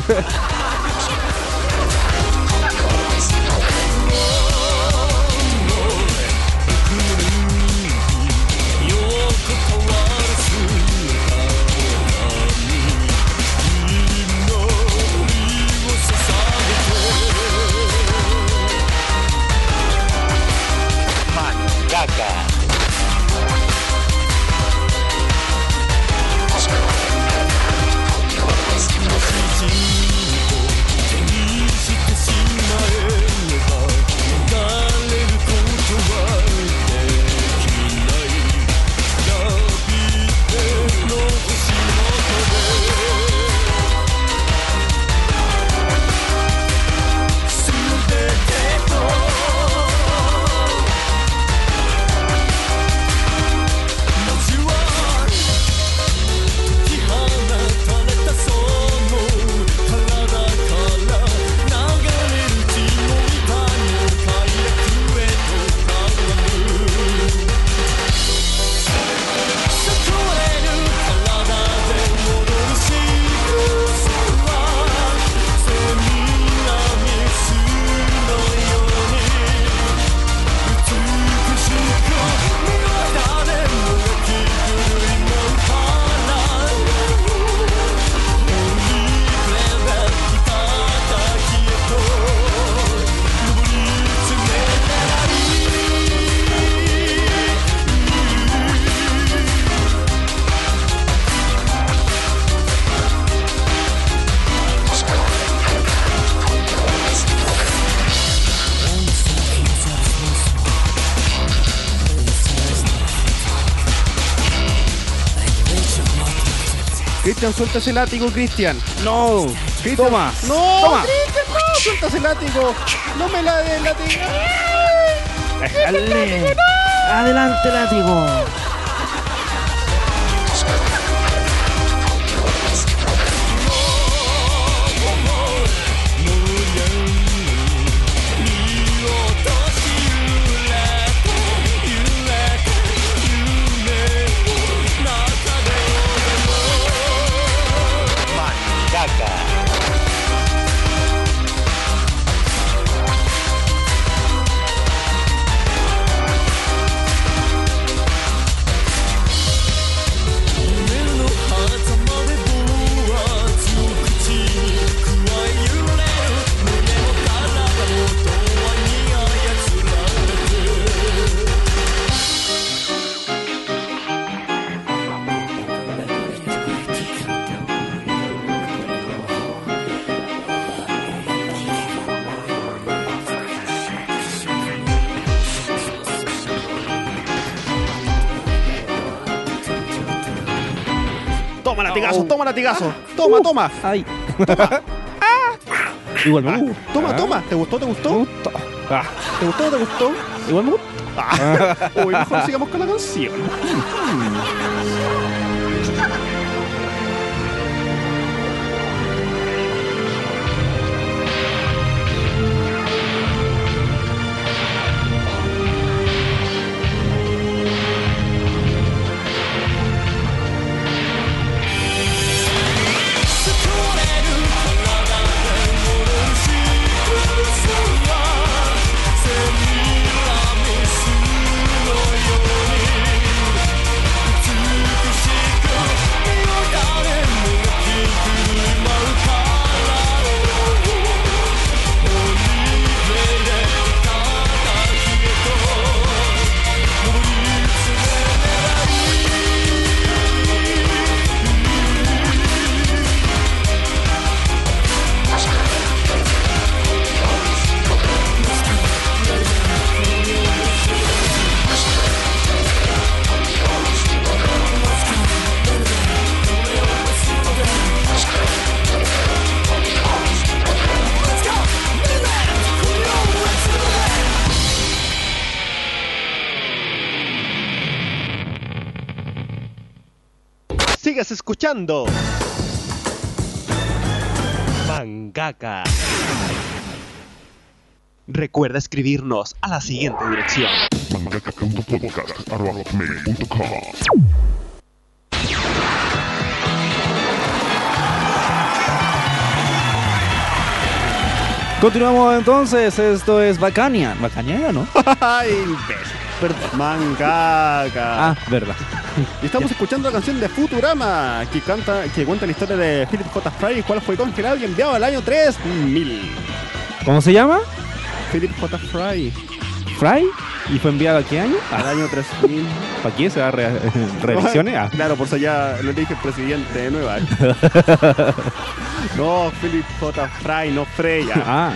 Cristian, suelta ese látigo, Cristian. No. Cristian. Toma. No, Toma. Cristian, no, suelta ese látigo. No me la des látigo. ¡Ay! Dale. Adelante, látigo. Toma latigazo, toma latigazo. Toma, toma. Ay. Igual me gusta. Toma, toma. ¿Te gustó, te gustó? Me gustó. Ah. ¿Te gustó, te gustó? Igual me gusta. Ah. Uy, mejor sigamos con la canción. Sigas escuchando Mangaka. Recuerda escribirnos a la siguiente dirección: mangaka punto podcast arroba hotmail punto com. Continuamos entonces, esto es Bacania. ¿Bacania no? Ay, imbécil. Perdón. Mangaka. Ah, verdad. Y estamos escuchando la canción de Futurama, que canta, que cuenta la historia de Philip J. Fry, el cual fue congelado y enviado al año tres mil. ¿Cómo se llama? Philip J. Fry, ¿Fry? ¿Y fue enviado a qué año? al año tres mil. ¿Para qué? ¿Se va a re revisiones? Ah. Claro, por eso ya lo dije el presidente de Nueva York. No, Philip J. Fry, no Freya. Ah.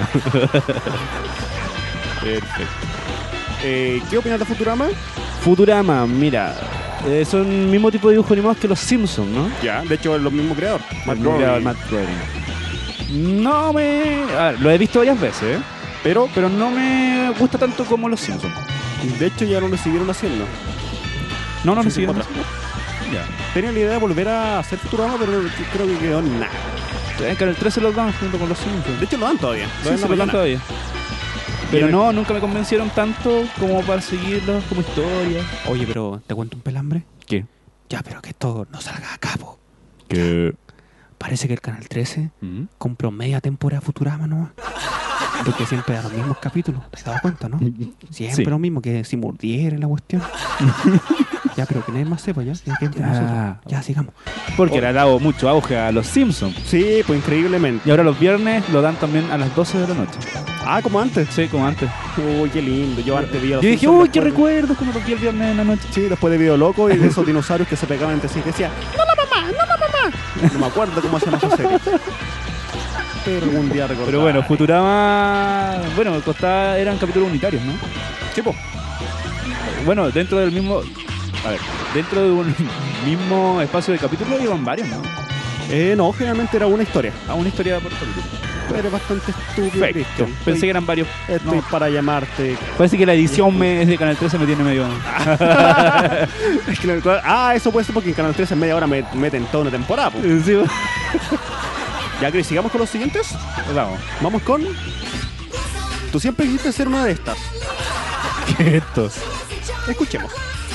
Perfecto. Eh, ¿Qué opinas de Futurama? Futurama, mira, eh, son el mismo tipo de dibujos animados que los Simpsons, ¿no? Ya, de hecho es lo mismo creador. Matt El creador, Groening. Matt Groening. No me... A ver, lo he visto varias veces, ¿eh? pero, pero no me gusta tanto como los Simpsons. De hecho ya no lo siguieron haciendo. No, no me Sí, siguen. otra. Ya. Tenía la idea de volver a hacer Futurama, pero creo que quedó en nada. En Canal trece los dan junto con los Simpsons. De hecho lo dan todavía. Sí, Lo dan en se la lo dan mañana. todavía. Pero Bien. no, nunca me convencieron tanto como para seguirlos como historia. Oye, pero ¿te cuento un pelambre? ¿Qué? Ya, pero que esto no salga a cabo. Que... Parece que el Canal trece ¿Mm? compró media temporada de Futurama nomás. Porque siempre da los mismos capítulos. ¿Te has dado cuenta, no? Siempre Sí. lo mismo, que si mordiera la cuestión. Ya, pero que nadie más sepa, ya. Ya, que entre Ya. nosotros. Ya, sigamos. Porque le ha dado mucho auge a los Simpsons. Sí, pues increíblemente. Y ahora los viernes lo dan también a las doce de la noche. Ah, como antes. Sí, como antes. Uy, qué lindo. Yo antes vi a los Yo dije, Simpsons uy, qué después de- recuerdos cuando los vi el viernes en la noche. Sí, después de Video Loco y de esos dinosaurios que se pegaban entre sí. Que decía, ¡no la mamá! ¡No la mamá! No me acuerdo cómo se llama esa serie. Pero algún día recordaré. Pero bueno, Futurama... Bueno, costaba, eran capítulos unitarios, ¿no? Sí, po. Bueno, dentro del mismo... A ver, dentro de un mismo espacio de capítulos iban varios, ¿no? Eh, no, generalmente era una historia. A una historia por capítulo. Eres bastante estúpido, Perfecto. Cristian. Pensé Estoy- que eran varios. Estoy No, para llamarte. parece que la edición me, de Canal trece me tiene medio. Es que no- ah, eso puede ser porque en Canal trece en media hora me meten toda una temporada. po. Sí, Ya, Chris, sigamos con los siguientes. vamos. Vamos con... Tú siempre quisiste ser una de estas. ¿Qué es esto? Escuchemos.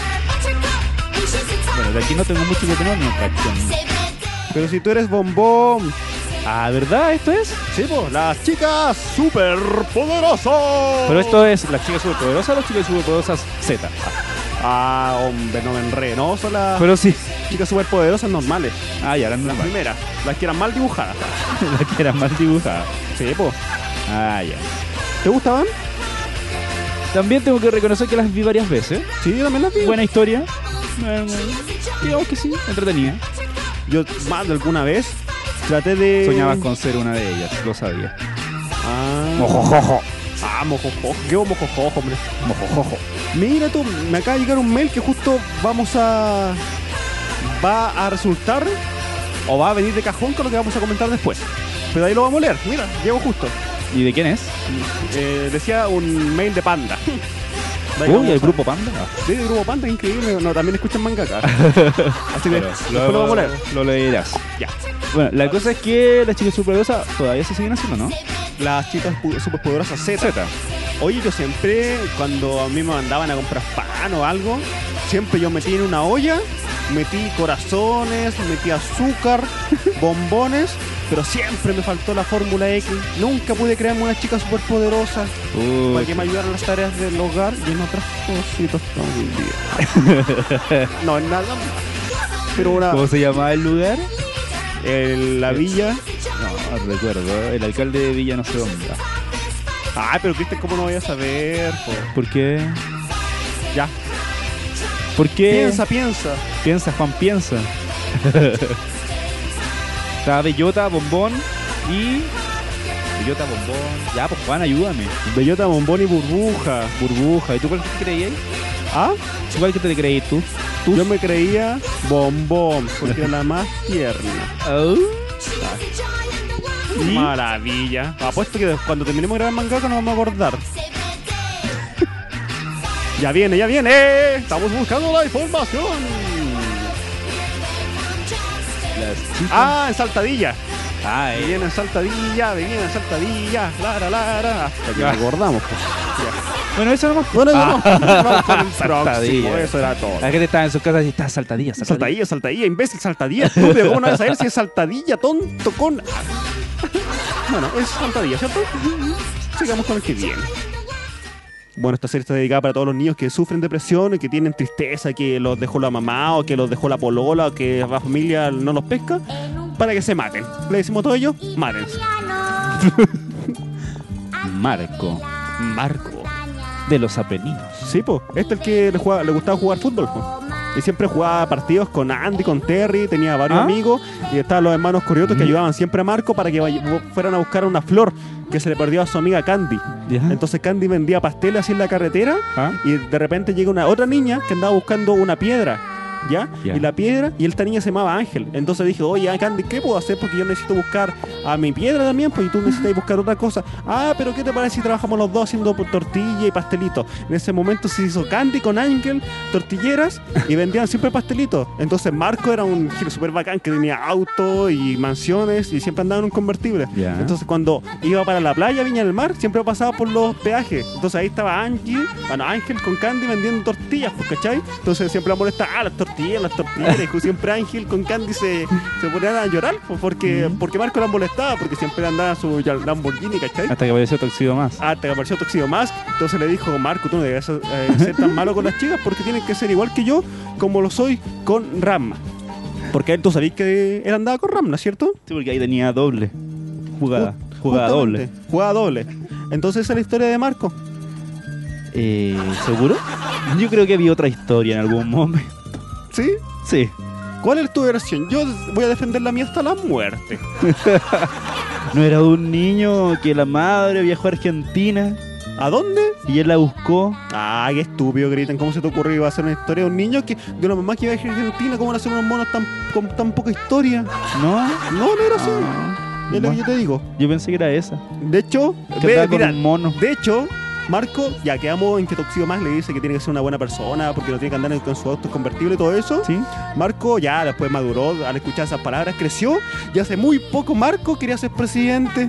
Bueno, de aquí no tengo mucho que tener ni atracción. Pero si tú eres bombón... Ah, ¿verdad? ¿Esto es? Sí, pues, las chicas superpoderosas. Pero esto es las chicas superpoderosas o las chicas superpoderosas Z. Ah, hombre, no me enredé. No, son las Pero sí. chicas superpoderosas normales. Ah, ya eran Las normales. primeras. Las que eran mal dibujadas. Las que eran mal dibujadas. Sí, pues. Ah, ya. ¿Te gustaban? También tengo que reconocer que las vi varias veces. Sí, yo también las vi. Buena historia. Eh, digamos que sí, entretenida. Yo más de alguna vez traté de... Soñabas con ser una de ellas, lo sabía. Ah, Mojojojo. ah, mojojojo. ¿Qué mojojojo, hombre? Mojojojo. Mira tú, me acaba de llegar un mail que justo vamos a... Va a resultar o va a venir de cajón con lo que vamos a comentar después. Pero ahí lo vamos a leer. Mira, llego justo. ¿Y de quién es? Eh, decía un mail de Panda. Ahí Uy, vamos el a- grupo Panda. Sí, el grupo Panda, increíble. No, también escuchan mangaka. Así que Bueno, después lo vamos a leer. lo leerás. Ya. Bueno, la cosa es que las chicas superpoderosas todavía se siguen haciendo, ¿no? Las chicas pu- superpoderosas Z. Z. Oye, yo siempre, cuando a mí me mandaban a comprar pan o algo, siempre yo metí en una olla, metí corazones, metí azúcar, bombones, pero siempre me faltó la fórmula X. Nunca pude crearme una chica superpoderosa Uy, para que me ayudara en las tareas del hogar y en otras cositas también. No, en nada más. Pero una... ¿Cómo se llamaba el lugar? en la villa... No, recuerdo. El alcalde de Villa no sé dónde. Ay, pero Cristian, ¿cómo no voy a saber? po? ¿Por qué? Ya. ¿Por qué? Piensa, piensa. Piensa, Juan, piensa. Estaba Bellota, Bombón y... Bellota, Bombón... Ya, pues Juan, ayúdame. Bellota, bombón y burbuja. Burbuja. ¿Y tú cuál que te creías? ¿Ah? ¿Tú cuál que te creí tú? ¿Tú? Yo me creía bombón, porque era la más tierna. Oh. ¿Y? Maravilla. Apuesto que cuando terminemos de grabar mangaka nos vamos a acordar. Ya viene, ya viene. Estamos buscando la información. Las chicas... Ah, en Saltadilla. Ah, eh. Viene en Saltadilla, viene en Saltadilla. Lara, lara. Hasta que Ya. nos acordamos. Pues. Ya. Bueno, eso nomás. Bueno, Ah. no, vamos con el próximo. Saltadilla. Eso era todo. La gente estaba en sus casas y está saltadilla, saltadilla. Saltadilla, saltadilla, imbécil, saltadilla, estúpido. ¿Cómo no vas a saber si es saltadilla, tonto, con...? Bueno, es saltadilla, ¿cierto? Sigamos con el que viene. Bueno, esta serie está dedicada para todos los niños que sufren depresión y que tienen tristeza, que los dejó la mamá o que los dejó la polola o que la familia no los pesca, para que se maten. Le decimos a todos ellos, mátense. Marco, Marco. de los Apeninos. Sí, pues, este es el que le, jugaba- le gustaba jugar fútbol, po. Y siempre jugaba partidos con Andy, con Terry, tenía varios ¿Ah? amigos y estaban los hermanos Coriotos que Mm. ayudaban siempre a Marco para que vay- fueran a buscar una flor que se le perdió a su amiga Candy. ¿Ya? Entonces Candy vendía pasteles así en la carretera ¿Ah? y de repente llega una otra niña que andaba buscando una piedra. ¿Ya? Ya. Y la piedra, y esta niña se llamaba Ángel. Entonces dije, oye, Candy, ¿qué puedo hacer? Porque yo necesito buscar a mi piedra también, pues y tú necesitas buscar otra cosa. Ah, pero ¿qué te parece si trabajamos los dos haciendo tortilla y pastelitos? En ese momento se hizo Candy con Ángel, tortilleras, y vendían siempre pastelitos. Entonces Marco era un giro súper bacán que tenía auto y mansiones y siempre andaba en un convertible. Ya. Entonces cuando iba para la playa, Viña del Mar, siempre pasaba por los peajes. Entonces ahí estaba Angie, bueno, Ángel con Candy vendiendo tortillas, pues, ¿cachai? Entonces siempre la molesta, ah, las tortillas, las tortillas. Y siempre Ángel con Candy se, se ponían a llorar, pues, porque, porque Marco la molestaba, porque siempre andaba en su Lamborghini, ¿cachai? Hasta que apareció Toxido más. Hasta que apareció Toxido Mask. Entonces le dijo, Marco, tú no debes eh, ser tan malo con las chicas porque tienes que ser igual que yo, como lo soy con Ramma. Porque él, tú sabías que él andaba con Ramma, ¿cierto? Sí, porque ahí tenía doble. Jugada. Jugada doble. Justamente, jugada doble. Entonces esa es la historia de Marco. Eh, ¿Seguro? Yo creo que había otra historia en algún momento. ¿Sí? Sí. ¿Cuál es tu versión? Yo voy a defender la mía hasta la muerte. ¿No era un niño que la madre viajó a Argentina ¿A dónde? y él la buscó? Ah, qué estúpido, gritan. ¿Cómo se te ocurrió que iba a ser una historia de un niño que de una mamá que iba a Argentina? ¿Cómo van a ser unos monos tan, con tan poca historia? ¿No? No, no era así. Ah. Es lo que yo te digo. Yo pensé que era esa. De hecho, Que ve, andaba con mira, un mono. de hecho, Marco, ya quedamos en que Toxido más le dice que tiene que ser una buena persona porque no tiene que andar en- con su auto convertible y todo eso. ¿Sí? Marco ya después maduró al escuchar esas palabras, creció y hace muy poco Marco quería ser presidente,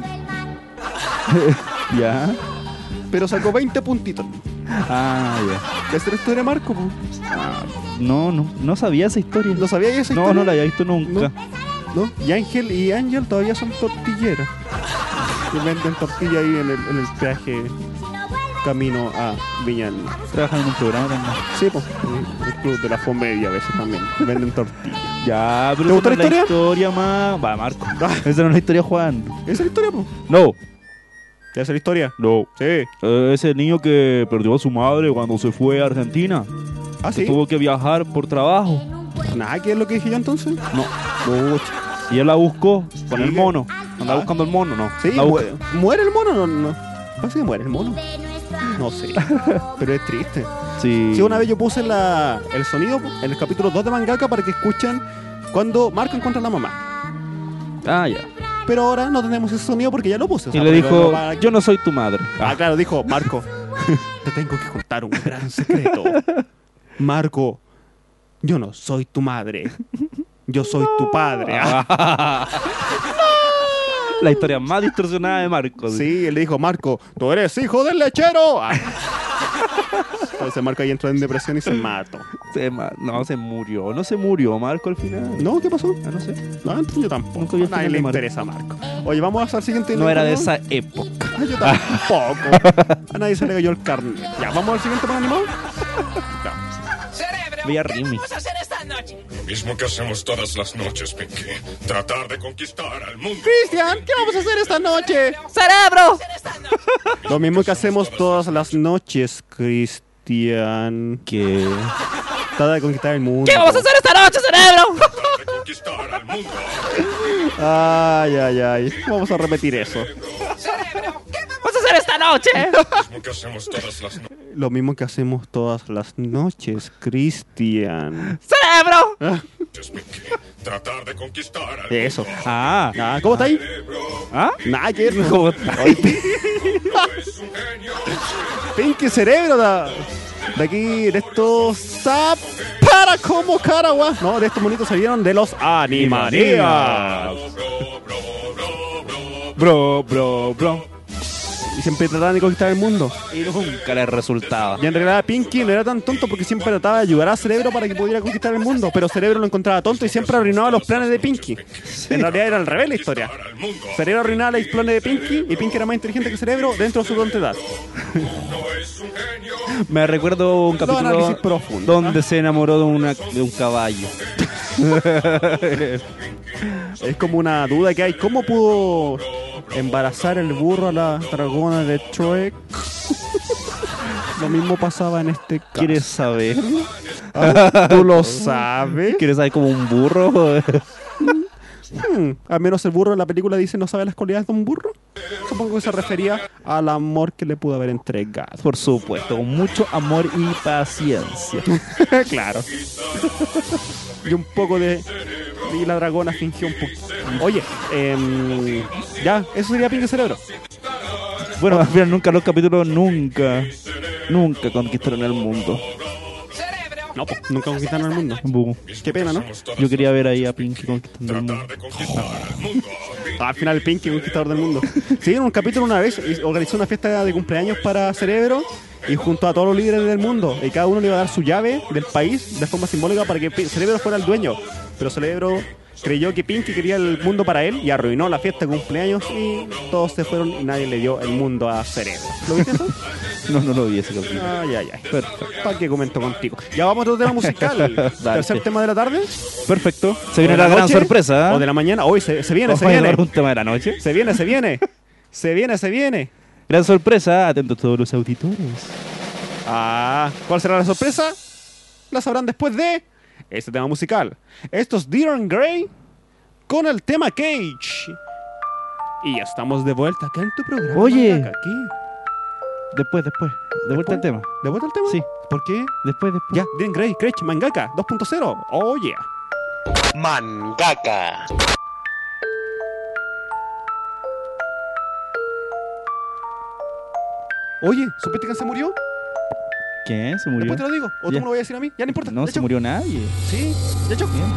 Ya. pero sacó veinte puntitos. Ah, ya. Esa es la historia de Marco, po. Ah, no, no, no sabía esa historia. ¿No sabía esa No, historia? no la había visto nunca. ¿No? Y Ángel y Ángel todavía son tortilleras. Y venden tortilla ahí en el, en el peaje camino a Viña del Mar. Trabajan en un programa también. Sí, pues. El club de la Fomedia a veces también. Venden tortilla. Ya, pero ¿Te gustó esa la no es historia? historia más. Va, Marco. Ah. Esa no es la historia, Juan. ¿Esa es la historia, pues? No, ¿Esa es la historia? no. Sí. Eh, ese niño que perdió a su madre cuando se fue a Argentina. ¿Ah, Que sí? tuvo que viajar por trabajo. Nada, ¿qué es lo que dije yo entonces? No. Pucha. Y él la buscó con Sí, el que- mono. Andaba Ah. buscando el mono, ¿no? Sí, La busca- mu- ¿muere el mono? No, no. ¿Pasa que muere el mono? No sé. Pero es triste. Sí. Sí, una vez yo puse la, el sonido en el capítulo dos de Mangaka para que escuchen cuando Marco encuentra a la mamá. Ah, ya. Pero ahora no tenemos ese sonido porque ya lo puse. o Y sea, le porque dijo, no va- yo no soy tu madre. Ah, claro, dijo, Marco, te tengo que contar un gran secreto. Marco, yo no soy tu madre. Yo soy tu padre. Ah, La historia más distorsionada de Marcos. sí, él le dijo, Marco, tú eres hijo del lechero. Ah. Entonces Marco ahí entró en depresión y se mató. Se ma- no, se murió. No se murió Marco al final. ¿No? ¿Qué pasó? Ah, no sé. No, entonces yo tampoco. Nunca vi el A nadie final le de Marco. interesa a Marco. Oye, vamos a hacer el siguiente. No era de ¿no? esa época. Ah, yo tampoco. A nadie se le cayó el carnet. Ya, vamos al siguiente para animado. Ya. Cerebro, Veía ¿qué Rimi. vamos a hacer esta noche? Lo mismo que hacemos todas las noches, Pinky. Tratar de conquistar al mundo. Cristian, ¿qué vamos a hacer esta noche? ¡Cerebro! Lo mismo que hacemos todas las noches, Cristian. Que. Trata de conquistar el mundo. ¿Qué vamos a hacer esta noche, cerebro? Tratar de conquistar al mundo. Ay, ay, ay. Vamos a repetir eso. Cerebro, ¿qué vamos a hacer esta noche? Lo mismo que hacemos todas las noches. Lo mismo que hacemos todas las noches, Cristian. ¡Cerebro! Pinky. Tratar de conquistar al mundo. Eso. Ah. Ah, ¿cómo está ahí? ¿Ah? Nada que ver. ¿Cómo está? Es un genio. Pinky Cerebro da- de aquí, de estos zap para como Caragua. No, de estos monitos salieron de los Animaniacs. Bro, bro, bro. Y siempre trataban de conquistar el mundo. Y nunca le resultaba. Y en realidad Pinky no era tan tonto porque siempre trataba de ayudar a Cerebro para que pudiera conquistar el mundo. Pero Cerebro lo encontraba tonto y siempre arruinaba los planes de Pinky. En realidad era al revés la historia. Al mundo. Cerebro arruinaba los planes de Pinky y Pinky era más inteligente que Cerebro dentro de su tontedad. No es un genio. Me recuerdo un capítulo análisis profundo, donde se enamoró de, una, de un caballo. Es como una duda que hay. ¿Cómo pudo embarazar el burro a la dragona de Shrek? Lo mismo pasaba en este caso. ¿Quieres saber? Ah, ¿tú lo sabes? ¿Quieres saber como un burro? Hmm, al menos el burro en la película dice no sabe las cualidades de un burro. Supongo que se refería al amor que le pudo haber entregado. Por supuesto, con mucho amor y paciencia. Claro. Y un poco de... Y la dragona fingió un poquito. Oye, em, ya, eso sería Pinky Cerebro. Bueno, al final nunca los capítulos, nunca, nunca conquistaron el mundo. ¡Cerebro! No, pues, nunca conquistaron el mundo. Bu. Qué pena, ¿no? Yo quería ver ahí a Pinky conquistando el mundo. Tratar de conquistar al mundo. Al final Pinky, conquistador del mundo. Sí, en un capítulo una vez y- organizó una fiesta de cumpleaños para Cerebro y junto a todos los líderes del mundo. Y cada uno le iba a dar su llave del país de forma simbólica para que Pi- Cerebro fuera el dueño. Pero Cerebro creyó que Pinky quería el mundo para él y arruinó la fiesta de cumpleaños y todos se fueron y nadie le dio el mundo a Cerebro. ¿Lo viste eso? No, no lo vi ese capítulo. Ay, ay, ay. Perfecto. ¿Para qué comento contigo? Ya vamos a otro tema musical. Dale. Tercer tema de la tarde. Perfecto. Se viene ¿O de la gran noche? sorpresa. ¿eh? O de la mañana. Hoy se, se viene, Vamos se a viene. llevar un tema de la noche. Se viene, se viene. Se viene, se viene. Gran sorpresa. Atentos todos los auditores. Ah, ¿cuál será la sorpresa? La sabrán después de este tema musical. Esto es Diron Gray con el tema Cage. Y ya estamos de vuelta acá en tu programa. Oye. Acá, ¿qué? Después, después. De vuelta al tema. ¿De vuelta al tema? Sí. ¿Por qué? Después, después. Ya, Diron Gray, Cage, Mangaka dos punto cero. Oh yeah. Mangaka. Oye, ¿supiste que se murió? ¿Qué? ¿Se murió? Después te lo digo. O tú Ya. me lo voy a decir a mí. Ya no importa. No Ya, se chao. murió nadie. Sí, ya chao. Bien.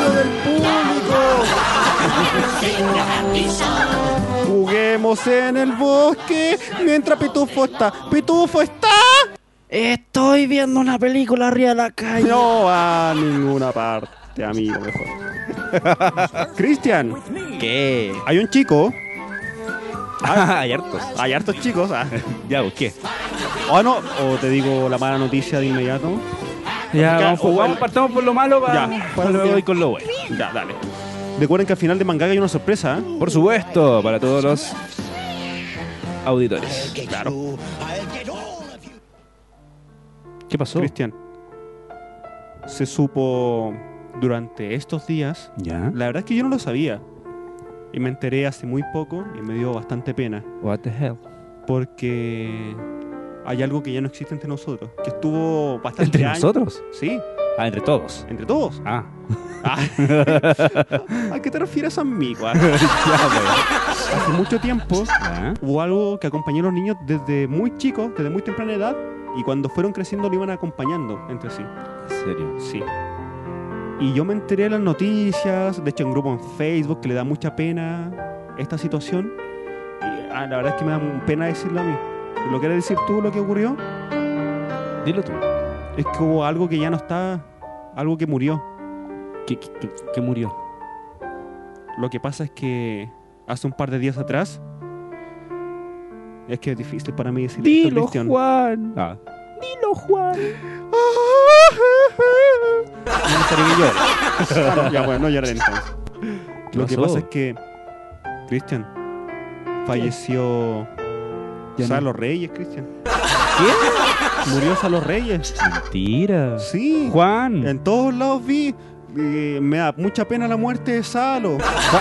grito del público. Juguemos en el bosque mientras Pitufo está. ¡Pitufo está! Estoy viendo una película arriba de la calle. No va a ninguna parte, amigo, mejor. Cristian, ¿Qué? hay un chico. Ah, hay hartos. Hay hartos chicos. Ah. Ya, ¿qué? O no, o te digo la mala noticia de inmediato. Ya, Ya, vamos, por, o- vamos, partamos por lo malo para, Ya, para luego ir con lo bueno. Ya, dale. Recuerden que al final de Mangaka hay una sorpresa, ¿eh? Por supuesto, para todos los auditores. Claro. ¿Qué pasó? Cristian, se supo durante estos días. Ya. La verdad es que yo no lo sabía. Y me enteré hace muy poco y me dio bastante pena. What the hell? Porque hay algo que ya no existe entre nosotros. Que estuvo bastante ¿Entre años- nosotros? Sí, Ah, entre todos. entre todos. Ah. Ah. ¿A qué te refieres, amigo? Ah, Ya, pues. Hace mucho tiempo Ya. hubo algo que acompañó a los niños desde muy chicos, desde muy temprana edad. Y cuando fueron creciendo lo iban acompañando entre sí. ¿En serio? Sí. Y yo me enteré de las noticias, de hecho en grupo en Facebook, que le da mucha pena esta situación. Y ah, la verdad es que me da pena decirlo a mí. ¿Lo quieres decir tú lo que ocurrió? Dilo tú. Es que hubo algo que ya no está, algo que murió. ¿Qué, qué, qué- qué murió? Lo que pasa es que hace un par de días atrás, es que es difícil para mí decir esto, Dilo, Cristian. Juan. Ah. Dilo, Juan. No necesario que llore. Ah, no, ya bueno, no lloraré entonces. ¿Qué Lo que pasó? pasa es que, Cristian, falleció Ya no. Salo Reyes, Cristian. ¿Qué? Murió Salo Reyes. Mentira. Sí. Juan. En todos lados vi. Eh, me da mucha pena la muerte de Salo.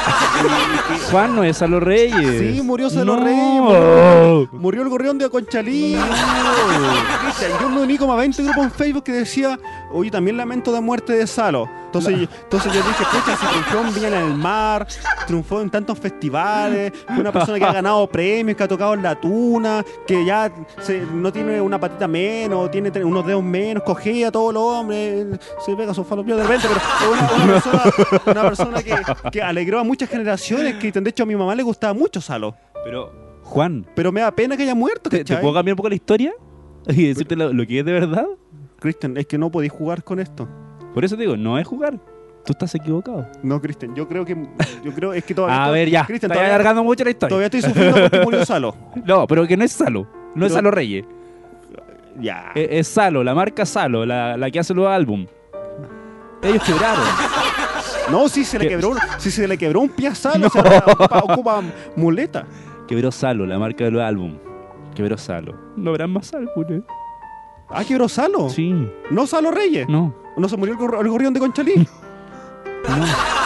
Juan no es a los Reyes. Sí, murió Salo No. Reyes. Murió, murió el gorrión de Aconchalí. Cristian, yo me uní como a veinte grupos en Facebook que decía, oye, también lamento la muerte de Salo. Entonces, entonces yo dije, pucha, si triunfó en Viña en el Mar, triunfó en tantos festivales, fue una persona que ha ganado premios, que ha tocado en la tuna, que ya se- no tiene una patita menos, tiene tre- unos dedos menos, cogía a todos los hombres, se pega su falopio de repente, pero es una, una persona, una persona que, que alegró a muchas generaciones, que de hecho a mi mamá le gustaba mucho Salo. Pero, Juan, Pero me da pena que haya muerto, ¿te, te ¿cachai? puedo cambiar un poco la historia? Y decirte lo, lo que es de verdad. Cristian, es que no podéis jugar con esto. Por eso te digo, no es jugar. Tú estás equivocado. No, Cristian, yo creo que yo creo es que todavía A ver, ya. Cristian, Está todavía, alargando mucho la historia. todavía estoy sufriendo porque murió Salo. No, pero que no es Salo. No es Pero- Salo Reyes. Ya. Es, es Salo, la marca Salo, la, la que hace los álbum. Ellos quebraron. No, si se le ¿Qué? quebró, si se le quebró un pie a Salo, o sea, ocupa, ocupa muleta. Quebró Salo, la marca de los álbum. Quebró Salo. No habrán más álbumes. Ah, quebró Salo. Sí. No Salo Reyes. No. No se murió el, gorro- el gorrión de Conchalí. No.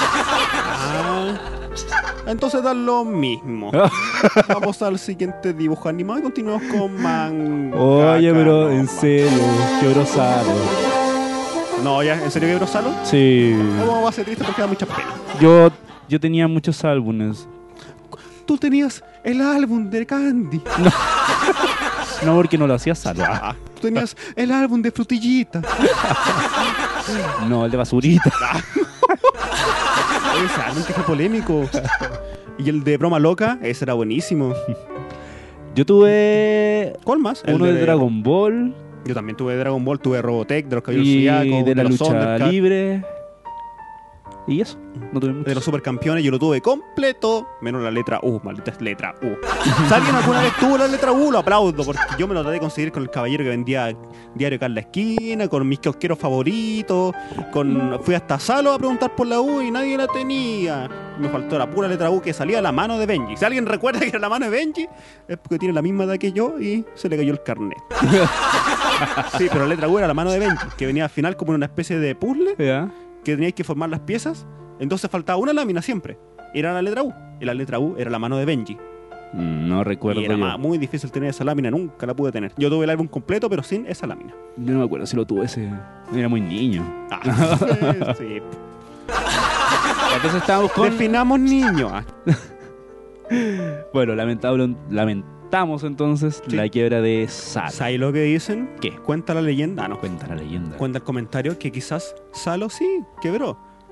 Ah, entonces da lo mismo. Vamos al siguiente dibujo animado y continuamos con manga. Oye, pero en no, serio, quebró Salo. No, ya, ¿en serio quebró Salo? Sí. ¿Cómo va a ser triste porque da mucha pena? Yo, yo tenía muchos álbumes. Tú tenías el álbum de Candy. No, porque no lo hacía Salo. Ah, tú tenías el álbum de Frutillita. No, el de basurita. Ese álbum que fue polémico. Y el de Broma Loca, ese era buenísimo. Yo tuve ¿Cuál más? El uno de Dragon Ball Yo también tuve Dragon Ball, tuve Robotech, de los Caballeros y Zodiaco, de la los lucha Thundercats, libre. Y eso, no tuve mucho. de los Supercampeones, yo lo tuve completo, menos la letra U, maldita es letra U. Si alguien alguna vez tuvo la letra U, lo aplaudo, porque yo me lo traté de conseguir con el caballero que vendía diario acá en la esquina, con mis kiosqueros favoritos, con fui hasta Salo a preguntar por la U y nadie la tenía. Me faltó la pura letra U que salía a la mano de Benji. Si alguien recuerda que era la mano de Benji, es porque tiene la misma edad que yo y se le cayó el carnet. Sí, pero la letra U era la mano de Benji, que venía al final como en una especie de puzzle, ¿Ya? que teníais que formar las piezas, entonces faltaba una lámina siempre. Era la letra U. Y la letra U era la mano de Benji. Mm, No recuerdo Y era yo. ma- muy difícil tener esa lámina, nunca la pude tener. Yo tuve el álbum completo, pero sin esa lámina. Yo no me acuerdo si lo tuve ese. Era muy niño. Ah, sí. Entonces estábamos con. Definamos niño. Ah, Bueno, lamentable, lamentamos entonces Sí. la quiebra de Salo. ¿sabes lo que dicen? ¿Qué? Cuenta la leyenda. Ah, no. Cuenta la leyenda. Cuenta el comentario que quizás Salo sí quebró.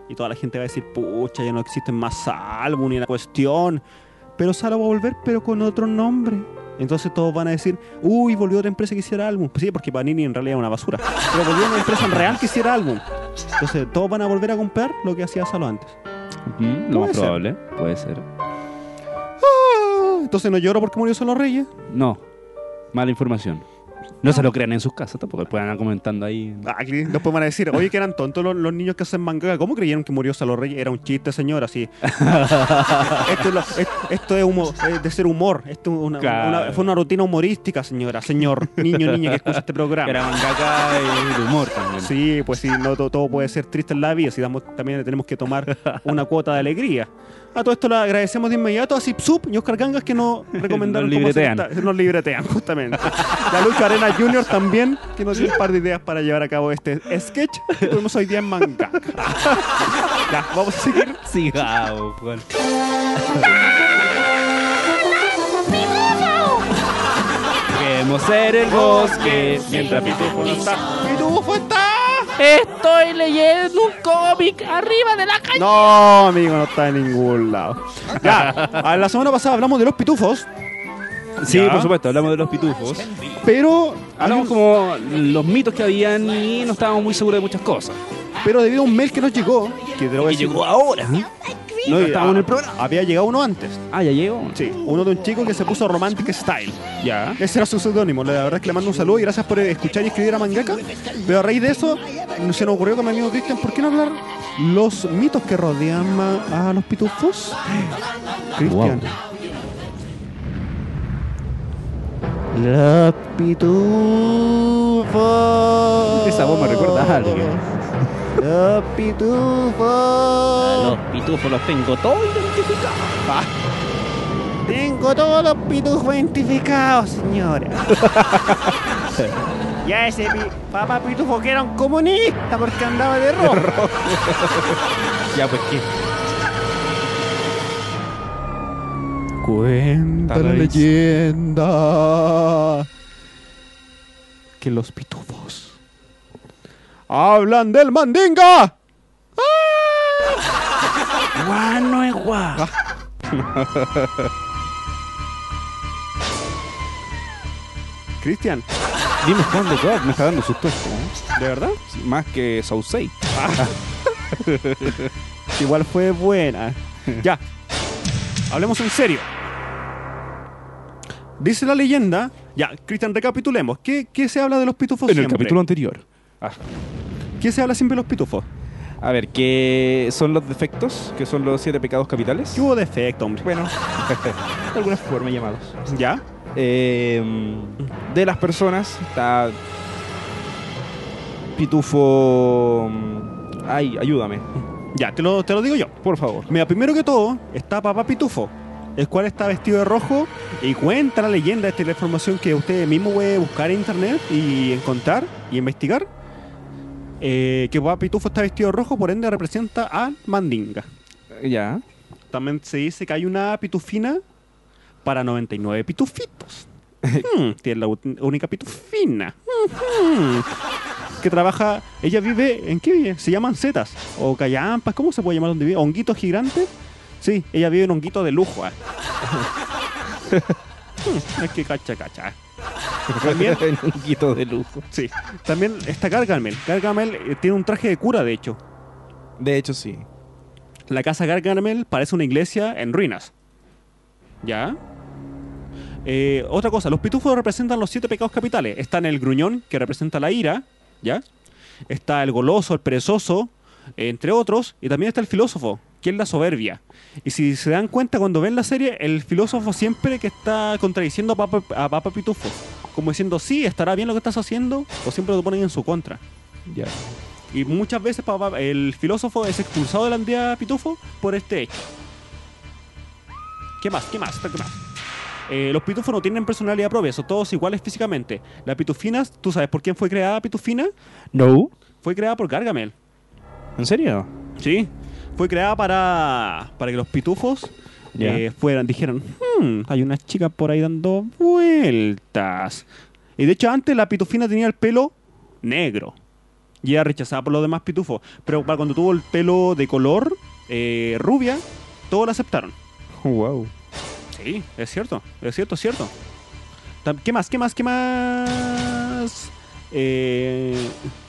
Y toda la gente va a decir, pucha, ya no existen más álbum ni la cuestión. Pero Salo va a volver, pero con otro nombre. Entonces todos van a decir, uy, volvió otra empresa que hiciera álbum. Pues sí, porque Panini en realidad es una basura. Pero volvió una empresa en real que hiciera álbum. Entonces todos van a volver a comprar lo que hacía Salo antes. Mm, lo más Puede ser. probable, puede ser. Ah, entonces no lloro porque murió Salo Reyes. No, mala información. No se lo crean en sus casas tampoco, pueden andar comentando ahí. Ah, aquí después van a decir, oye, que eran tontos los, los niños que hacen manga. ¿Cómo creyeron que murió Salo Reyes? Era un chiste, señora, así. esto, es lo- es- esto es, humo- es de ser humor. Esto es una- Claro. una- fue una rutina humorística, señora. Señor, niño, niña que escucha este programa. Era mangaka y de humor también. Sí, pues sí, no to- todo puede ser triste en la vida, si damos, también tenemos que tomar una cuota de alegría. A todo esto le agradecemos de inmediato a Zipsup y Oscar Gangas que nos recomendaron Nos cómo hacer libretean. esta- nos libretean, justamente. La Lucha Arena Junior también, que nos dio un par de ideas para llevar a cabo este sketch que tuvimos hoy día en Mangaka. Ya, vamos a seguir. Sigamos, Juan. Queremos ser el bosque mientras Pitufo no está. ¡Pitufo está! Estoy leyendo un cómic arriba de la calle. No, amigo, no está en ningún lado. Ya, a la semana pasada hablamos de los pitufos, Sí, Ya. por supuesto, hablamos de los pitufos. pero Hablamos como los mitos que habían y no estábamos muy seguros de muchas cosas. Pero debido a un mail que nos llegó, que te lo voy a Y decir, llegó ahora. no, estábamos en el programa. Había llegado uno antes. Ah, ya llegó. Sí, uno de un chico que se puso Romantic Style. Ya. Ese era su seudónimo. La verdad es que le mando un saludo y gracias por escuchar y escribir a Mangaka. Pero a raíz de eso, se nos ocurrió con mi amigo Cristian, ¿por qué no hablar los mitos que rodean a, a los pitufos? Cristian. Los pitufos. Esa voz me recuerda a alguien. Los pitufos. Los pitufos los tengo todos identificados. Tengo todos los pitufos identificados, señora. Ya ese pi- papá pitufo que era un comunista porque andaba de rojo. Ya, pues qué. Cuenta la Tal vez. leyenda que los pitufos hablan del mandinga. Guano es guau. Cristian, Dime Juan de God, me está dando susto esto. ¿eh? ¿de verdad? Sí, más que Sausei. Igual fue buena. Ya, hablemos en serio. Dice la leyenda. Ya, Cristian, recapitulemos. ¿Qué, qué se habla de los pitufos En el siempre? capítulo anterior. Ah. ¿Qué se habla siempre de los pitufos? A ver, ¿qué son los defectos? ¿Qué son los siete pecados capitales? ¿Qué hubo de efecto, hombre? Bueno, de alguna forma llamados. ¿Ya? Eh, de las personas está Pitufo. Ay, ayúdame, Ya, te lo, te lo digo yo. por favor. Mira, primero que todo, está Papá Pitufo, el cual está vestido de rojo y cuenta la leyenda, esta es la información que usted mismo puede buscar en internet y encontrar y investigar, eh, que Papá Pitufo está vestido de rojo, por ende representa a Mandinga. Ya. También se dice que hay una pitufina para noventa y nueve pitufitos. Hmm, tiene la u- única pitufina. Hmm. Que trabaja, ella vive, ¿en qué vive? Se llaman setas o callampas, ¿cómo se puede llamar donde vive? ¿Honguitos gigantes? Sí, ella vive en honguito de lujo. ¿eh? Hmm, es que cacha, cacha. También, En un quito de lujo. sí, también está Gargamel. Gargamel eh, tiene un traje de cura, de hecho. De hecho, sí. La casa Gargamel parece una iglesia en ruinas. ¿Ya? Eh, otra cosa, los pitufos representan los siete pecados capitales. Está en el gruñón, que representa la ira, ¿ya? Está el goloso, el perezoso, eh, entre otros. Y también está el filósofo, que es la soberbia. Y si se dan cuenta cuando ven la serie, el filósofo siempre que está contradiciendo a Papa, a Papa Pitufo. Como diciendo, sí, estará bien lo que estás haciendo, o siempre lo ponen en su contra. Ya. Y muchas veces Papá- el filósofo es expulsado de la aldea Pitufo por este hecho. ¿Qué más? ¿Qué más? ¿Qué más? Eh, los pitufos no tienen personalidad propia, son todos iguales físicamente. La pitufina, ¿tú sabes por quién fue creada Pitufina? No. Fue creada por Gargamel. ¿En serio? Sí. Fue creada para, para que los pitufos Ya. eh, fueran, dijeron, "Hmm, hay unas chicas por ahí dando vueltas." Y de hecho antes la pitufina tenía el pelo negro. Y era rechazada por los demás pitufos. Pero para cuando tuvo el pelo de color eh, rubia, todos la aceptaron. Wow. Sí, es cierto, es cierto, es cierto. Tam- ¿Qué más? ¿Qué más? ¿Qué más? Eh...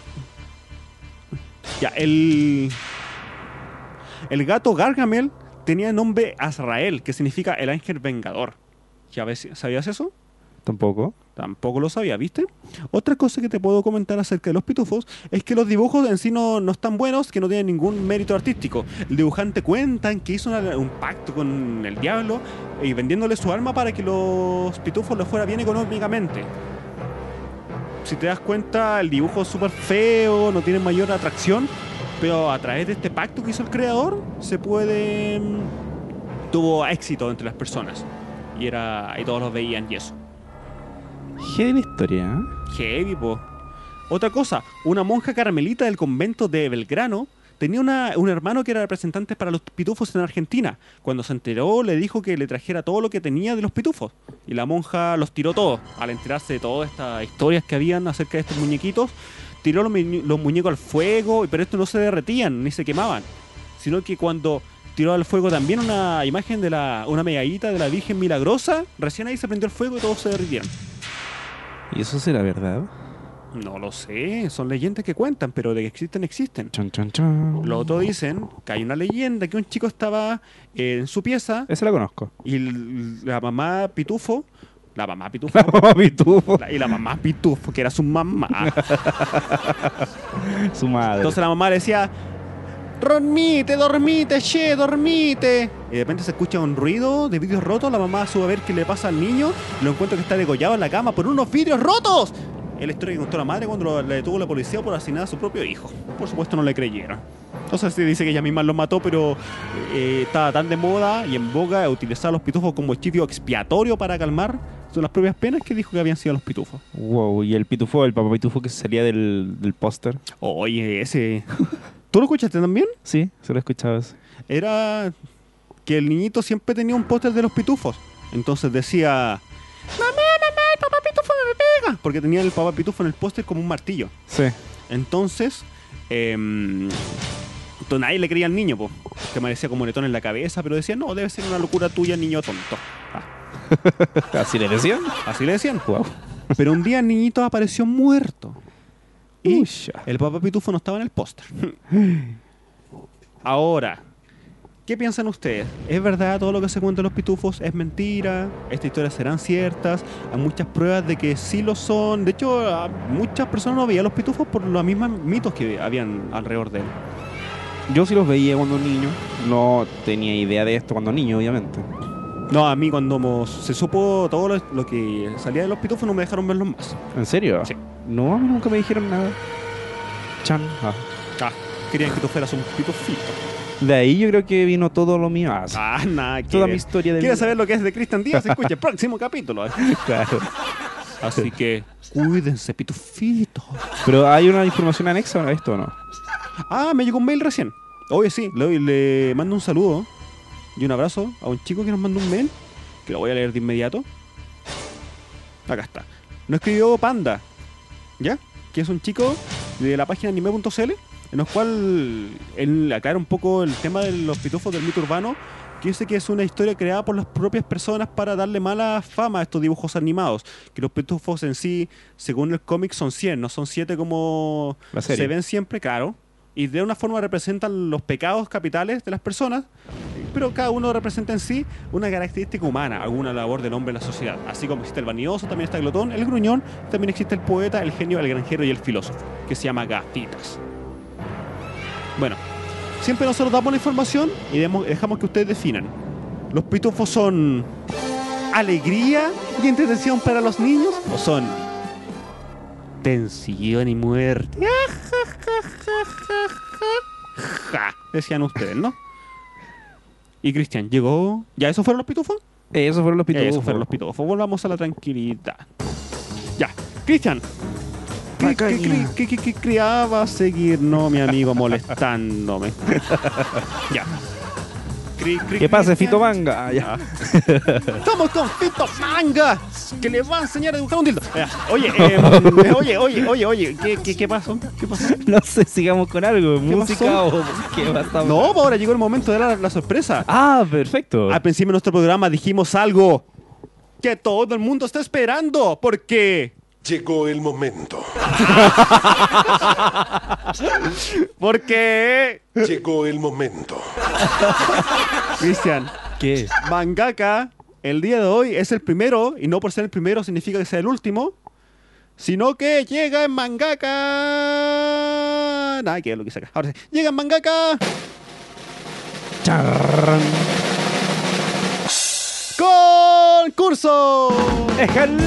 Ya, el... El gato Gargamel tenía el nombre Azrael, que significa el ángel vengador. ¿Ya ves? ¿Sabías eso? Tampoco. Tampoco lo sabía, ¿viste? Otra cosa que te puedo comentar acerca de los pitufos es que los dibujos en sí no, no están buenos, que no tienen ningún mérito artístico. El dibujante cuentan que hizo una- un pacto con el diablo y vendiéndole su alma para que los pitufos les fuera bien económicamente. Si te das cuenta, el dibujo es súper feo, no tiene mayor atracción, pero a través de este pacto que hizo el creador, se puede... mm, tuvo éxito entre las personas. Y, era, y todos los veían y eso. Qué historia, ¿eh? Heavy, po. Otra cosa, una monja carmelita del convento de Belgrano tenía una- un hermano que era representante para los pitufos en Argentina. Cuando se enteró, le dijo que le trajera todo lo que tenía de los pitufos. Y la monja los tiró todos. Al enterarse de todas estas historias que habían acerca de estos muñequitos, tiró los, muñe- los muñecos al fuego, pero estos no se derretían ni se quemaban. Sino que cuando tiró al fuego también una imagen de la, una medallita de la Virgen Milagrosa, recién ahí se prendió el fuego y todos se derritieron. ¿Y eso será verdad? No lo sé, son leyendas que cuentan, pero de que existen, existen. Chon, chon, chon. Los otros dicen que hay una leyenda que un chico estaba eh, en su pieza Esa la conozco. y l- la mamá Pitufo, la mamá Pitufo, La mamá pitufo. la- y la mamá Pitufo, que era su mamá. Su madre. Entonces la mamá le decía, dormite, dormite, che, dormite. Y de repente se escucha un ruido de vidrios rotos, la mamá sube a ver qué le pasa al niño y lo encuentra que está degollado en la cama por unos vidrios rotos. Es la historia que contó la madre cuando lo- le detuvo la policía por asesinar a su propio hijo. Por supuesto no le creyeron. Entonces se dice que ella misma lo mató, pero eh, estaba tan de moda y en boga utilizar a los pitufos como chivo expiatorio para calmar son las propias penas que dijo que habían sido los pitufos. Wow, y el pitufo, el papá pitufo que salía del, del póster. Oye, ese... ¿Tú lo escuchaste también? Sí, se lo he escuchado ese. Era que el niñito siempre tenía un póster de los pitufos. Entonces decía, mamá, mamá, el papá pitufo me pega. Porque tenía el papá pitufo en el póster como un martillo. Sí. Entonces, eh, entonces nadie le creía al niño, po, que parecía como moretón en la cabeza, pero decía, no, debe ser una locura tuya, niño tonto. Ah, ¿Así le decían? así le decían. Wow. Pero un día el niñito apareció muerto. Y Usha. el papá pitufo no estaba en el póster. Ahora, ¿qué piensan ustedes? ¿Es verdad todo lo que se cuenta de los pitufos? ¿Es mentira? ¿Estas historias serán ciertas? Hay muchas pruebas de que sí lo son. De hecho, a- muchas personas no veían los pitufos por los mismos mitos que habían alrededor de él. Yo sí los veía cuando niño. No tenía idea de esto cuando niño, obviamente. No, a mí cuando mo- se supo todo lo, lo que salía de los pitufos no me dejaron verlos más. ¿En serio? Sí. No, a mí nunca me dijeron nada. Chan. Ah. Ah, querían que tú fueras un pitufito. De ahí yo creo que vino todo lo mío. Ah, sí. Ah, nada, que Toda ver. mi historia de ¿Quieres vida. saber lo que es de Cristian Díaz? Escucha el próximo capítulo. Claro. Así que cuídense, pitufitos. Pero hay una información anexa a esto, ¿o no? Ah, me llegó un mail recién. Oye, sí, le, le mando un saludo y un abrazo a un chico que nos mandó un mail, que lo voy a leer de inmediato. Acá está. Nos escribió Panda, ¿ya? Que es un chico de la página anime punto c l, en el cual él aclara un poco el tema de los pitufos del mito urbano, que dice que es una historia creada por las propias personas para darle mala fama a estos dibujos animados. Que los pitufos en sí, según el cómic, son cien, no son siete como La serie. se ven siempre, claro. Y de una forma representan los pecados capitales de las personas, pero cada uno representa en sí una característica humana, alguna labor del hombre en la sociedad. Así como existe el vanidoso, también está el glotón, el gruñón, también existe el poeta, el genio, el granjero y el filósofo, que se llama Gafitas. Bueno, siempre nosotros damos la información y demos- dejamos que ustedes definan. ¿Los pitufos son alegría y entretención para los niños o son tensión y muerte? Ja, decían ustedes, ¿no? Y Cristian, ¿llegó? ¿Ya esos fueron los pitufos? Esos fueron los pitufos. Esos fueron los pitufos. Volvamos a la tranquilidad. Ya, Cristian. ¿Qué, qué, Macaña. qué, qué, qué criaba seguir? No, mi amigo, molestándome. Ya. Cri- cri- ¿Qué pasa, Cristian. Fito Manga? Ah, ya. Estamos con Fito Manga, que le va a enseñar a dibujar un dildo. Ya, Oye, eh, oye, oye, oye, oye, ¿qué, qué, qué pasó? ¿Qué pasó? No sé, sigamos con algo. ¿Música pasó? o qué pasa? No, pues ahora llegó el momento de la, la sorpresa. Ah, perfecto. Al principio de nuestro programa dijimos algo que todo el mundo está esperando, porque... Llegó el momento. Porque... Llegó el momento. Cristian, ¿Qué? Mangaka, el día de hoy es el primero, y no por ser el primero significa que sea el último, sino que llega en Mangaka... Nada, que es lo que saca. Ahora sí, llega en Mangaka... Charrán. ¡Concurso! ¡Éjale!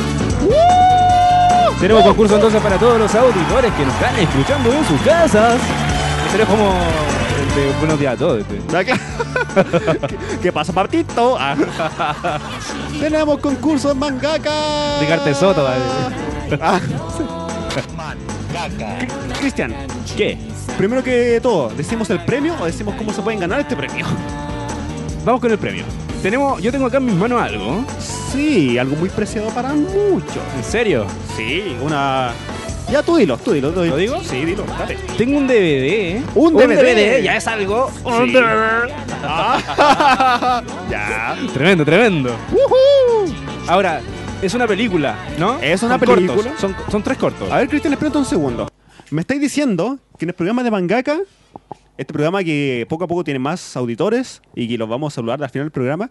Tenemos concurso entonces para todos los auditores que nos están escuchando en sus casas. Sería como el de Buenos Días a todos. Este. ¿Qué, ¿Qué pasa, Patito? Ah. Tenemos concurso en Mangaka. Ricardo Soto, vale. Ah, sí. Cri- Cristian, ¿Qué? primero que todo, ¿decimos el premio o decimos cómo se pueden ganar este premio? Vamos con el premio. Tenemos, yo tengo acá en mis manos algo. Sí, algo muy preciado para muchos. ¿En serio? Sí, una... Ya tú dilo, tú dilo. ¿Lo digo? Sí, dilo, dale. Tengo un D V D. ¿eh? Un D V D. ya es algo. Un D V D. Ah, ya. Tremendo, tremendo. ¡Woohoo! Ahora, es una película, ¿no? Es una Son cortos, película. Son, son tres cortos. A ver, Cristian, espérate un segundo. Me estáis diciendo que en el programa de Mangaka, este programa que poco a poco tiene más auditores y que los vamos a saludar al final del programa,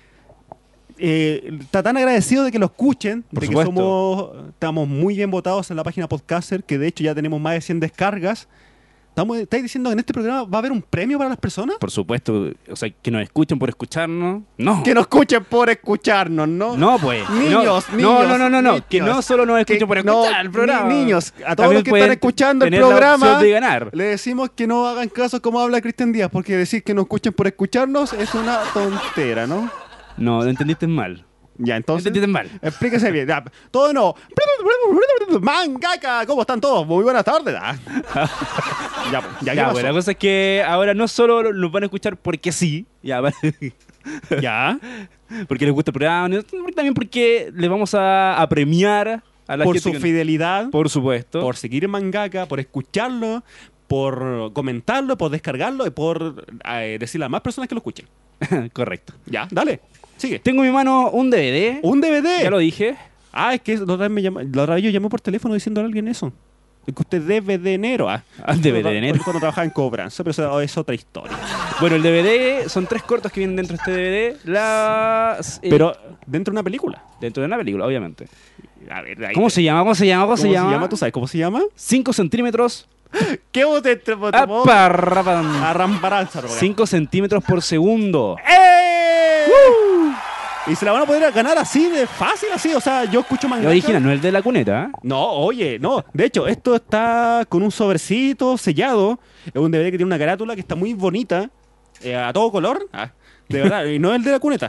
eh, está tan agradecido de que lo escuchen, Por de supuesto. que somos, estamos muy bien votados en la página Podcaster, que de hecho ya tenemos más de cien descargas. Estamos, ¿Estáis diciendo que en este programa va a haber un premio para las personas? Por supuesto, o sea, que nos escuchen por escucharnos. No. Que nos escuchen por escucharnos, ¿no? No, pues. Niños, no, niños, no, no, no, no. niños. Que no solo nos escuchen Que por no, escuchar el programa. ni- niños, a todos También los que pueden están escuchando el tener la programa, opción de ganar. le decimos que no hagan caso como habla Cristian Díaz, porque decir que nos escuchen por escucharnos es una tontera, ¿no? No, lo entendiste mal. Ya, entonces... Entendiste mal. Explíquese bien. Ya, todo no. Mangaka, ¿cómo están todos? Muy buenas tardes. Ah. Ya, pues, ya, ¿qué Ya, pasó? bueno, la cosa es que ahora no solo nos van a escuchar porque sí, ya, vale, Ya, porque les gusta el programa, sino también porque les vamos a, a premiar a la por gente su que- fidelidad, Por supuesto. por seguir en Mangaka, por escucharlo, por comentarlo, por descargarlo y por eh, decirle a más personas que lo escuchen. Correcto. Ya, dale, sigue. Tengo en mi mano un D V D. Un D V D. Ya lo dije. Ah, es que la otra vez, me llama- la otra vez yo llamé por teléfono diciendo a alguien eso. Es que usted D V D enero. Ah, Ah, D V D enero. Cuando trabajaba en cobranza, pero eso es otra historia. Bueno, el D V D son tres cortos que vienen dentro de este D V D. Las, eh, Pero dentro de una película. dentro de una película, obviamente. A ver, ahí- ¿Cómo se llama? ¿Cómo se llama? ¿Cómo, ¿Cómo se llama? ¿Tú sabes cómo se llama? cinco centímetros. ¿Qué vos te te- te- Aparrapan. Arrambaranza, cinco centímetros por segundo. ¡Eh! Y se la van a poder ganar así de fácil, así. O sea, yo escucho El Mangaka. original, no el de la cuneta. ¿eh? No, oye, no. De hecho, esto está con un sobrecito sellado. Es un D V D que tiene una carátula que está muy bonita. eh, a todo color. Ah, de verdad. Y no es el de la cuneta.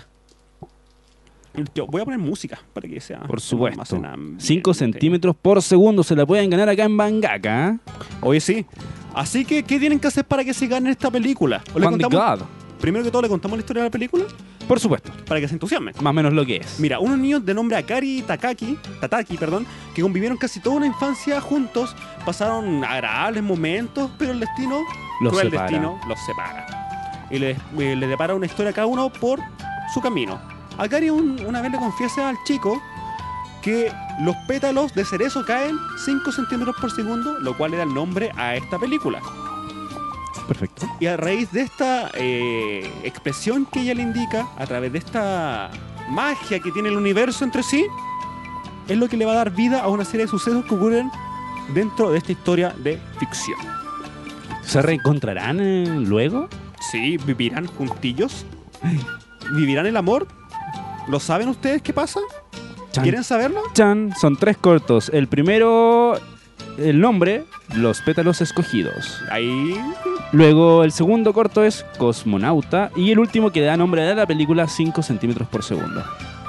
Yo voy a poner música para que sea. Por supuesto. más en ambiente. cinco centímetros por segundo se la pueden ganar acá en Mangaka. ¿eh? Oye, sí. Así que, ¿qué tienen que hacer para que se gane esta película? ¿O le Juan de contamos- God. Primero que todo, le contamos la historia de la película Por supuesto. para que se entusiasmen. Más o menos lo que es. Mira, unos niños de nombre Akari y Takaki, Tataki, perdón, que convivieron casi toda una infancia juntos, pasaron agradables momentos, pero el destino, Los cruel separa. destino, los separa. Y le, eh, le depara una historia a cada uno por su camino. Akari un- una vez le confiesa al chico que los pétalos de cerezo caen cinco centímetros por segundo, lo cual le da el nombre a esta película. Perfecto. Y a raíz de esta eh, expresión que ella le indica, a través de esta magia que tiene el universo entre sí, es lo que le va a dar vida a una serie de sucesos que ocurren dentro de esta historia de ficción. ¿Se reencontrarán eh, luego? Sí, vivirán juntillos, vivirán el amor. ¿Lo saben ustedes qué pasa? Chan, ¿Quieren saberlo? chan. Son tres cortos. El primero, el nombre, Los pétalos escogidos. Ahí. Luego el segundo corto es Cosmonauta. Y el último que le da nombre a la película, cinco centímetros por segundo.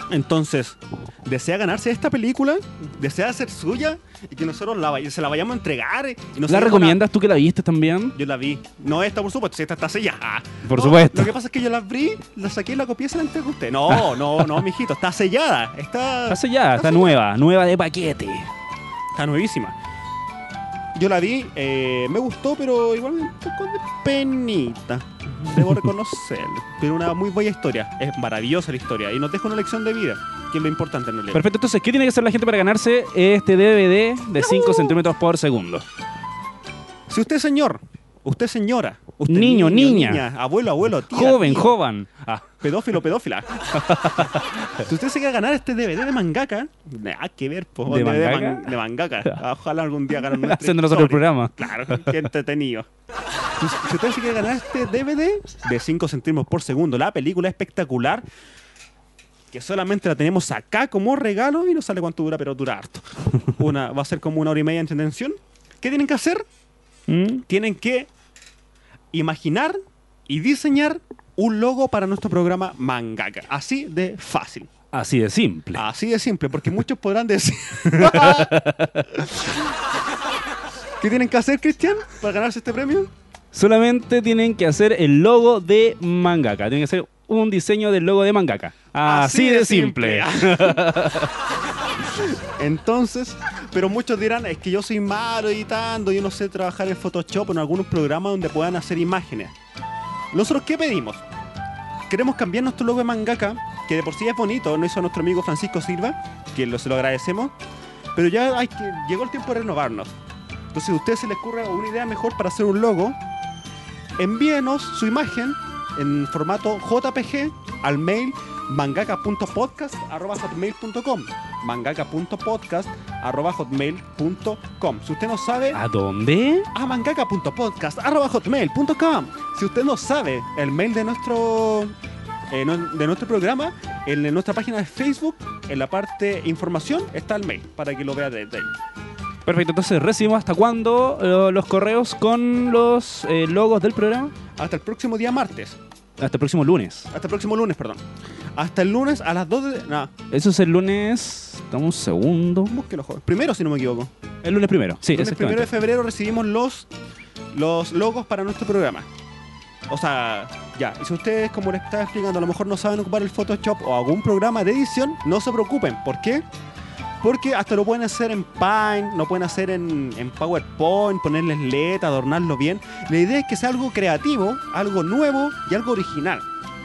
Entonces, desea ganarse esta película, desea ser suya y que nosotros la, vay- se la vayamos a entregar. Y nos ¿La llevemos recomiendas tú que la viste también? una- Yo la vi. No esta, por supuesto, si esta está sellada. Por No, supuesto. Lo que pasa es que yo la abrí, la saqué, la copié y se la entregué a usted. No, no, no, mijito, está sellada. Está, Está sellada, está sellada. nueva, nueva de paquete. Está nuevísima. Yo la vi, eh, me gustó, pero igual un poco de penita. Debo reconocerlo. Pero una muy buena historia. Es maravillosa la historia. Y nos deja una lección de vida, que es lo importante en realidad. Perfecto, entonces, ¿qué tiene que hacer la gente para ganarse este D V D de cinco centímetros por segundo? Si usted, señor, usted, señora, usted, Niño, niña. abuelo, abuelo, tía, Joven, tío, joven. Ah, pedófilo, pedófila. Si usted se quiere ganar este D V D de mangaka, nada que ver, po, ¿De D V D mangaka? man- de mangaka. Ojalá algún día ganar nuestra haciendo nosotros el historia. programa. Claro, qué entretenido. Si, si usted se quiere ganar este D V D de cinco centímetros por segundo, la película espectacular, que solamente la tenemos acá como regalo y no sale cuánto dura, pero dura harto. Una, va a ser como una hora y media en tensión. ¿Qué tienen que hacer? ¿Mm? Tienen que imaginar y diseñar un logo para nuestro programa Mangaka. Así de fácil. Así de simple. Así de simple, porque muchos podrán decir... ¿Qué tienen que hacer, Cristian, para ganarse este premio? Solamente tienen que hacer el logo de Mangaka. Tienen que hacer un diseño del logo de Mangaka. Así, de, simple. Entonces, pero muchos dirán, es que yo soy malo editando, yo no sé trabajar en Photoshop o en algunos programas donde puedan hacer imágenes. ¿Nosotros qué pedimos? Queremos cambiar nuestro logo de Mangaka, que de por sí es bonito, lo hizo nuestro amigo Francisco Silva, que lo, se lo agradecemos, pero ya hay que, llegó el tiempo de renovarnos. Entonces, si a usted se le ocurre una idea mejor para hacer un logo, envíenos su imagen en formato J P G al mail mangaka punto podcast arroba hotmail punto com mangaka punto podcast arroba hotmail punto com. Si usted no sabe, ¿A dónde? a mangaka punto podcast arroba hotmail punto com. Si usted no sabe el mail de nuestro eh, no- de nuestro programa, en, en nuestra página de Facebook, en la parte información, está el mail para que lo vea desde ahí. Perfecto, entonces recibimos hasta cuándo eh, los correos con los eh, logos del programa. Hasta el próximo día martes. Hasta el próximo lunes. Hasta el próximo lunes, perdón. Hasta el lunes a las dos de... No, Eso es el lunes. Dame un segundo. búsquelo, joven. Primero, si no me equivoco. El lunes primero. Sí, El lunes primero de exactamente. febrero recibimos los, los logos para nuestro programa. O sea, ya. Y si ustedes, como les estaba explicando, a lo mejor no saben ocupar el Photoshop o algún programa de edición, no se preocupen. ¿Por qué? Porque hasta lo pueden hacer en Paint, lo pueden hacer en, en PowerPoint, ponerles letras, adornarlo bien. La idea es que sea algo creativo, algo nuevo y algo original.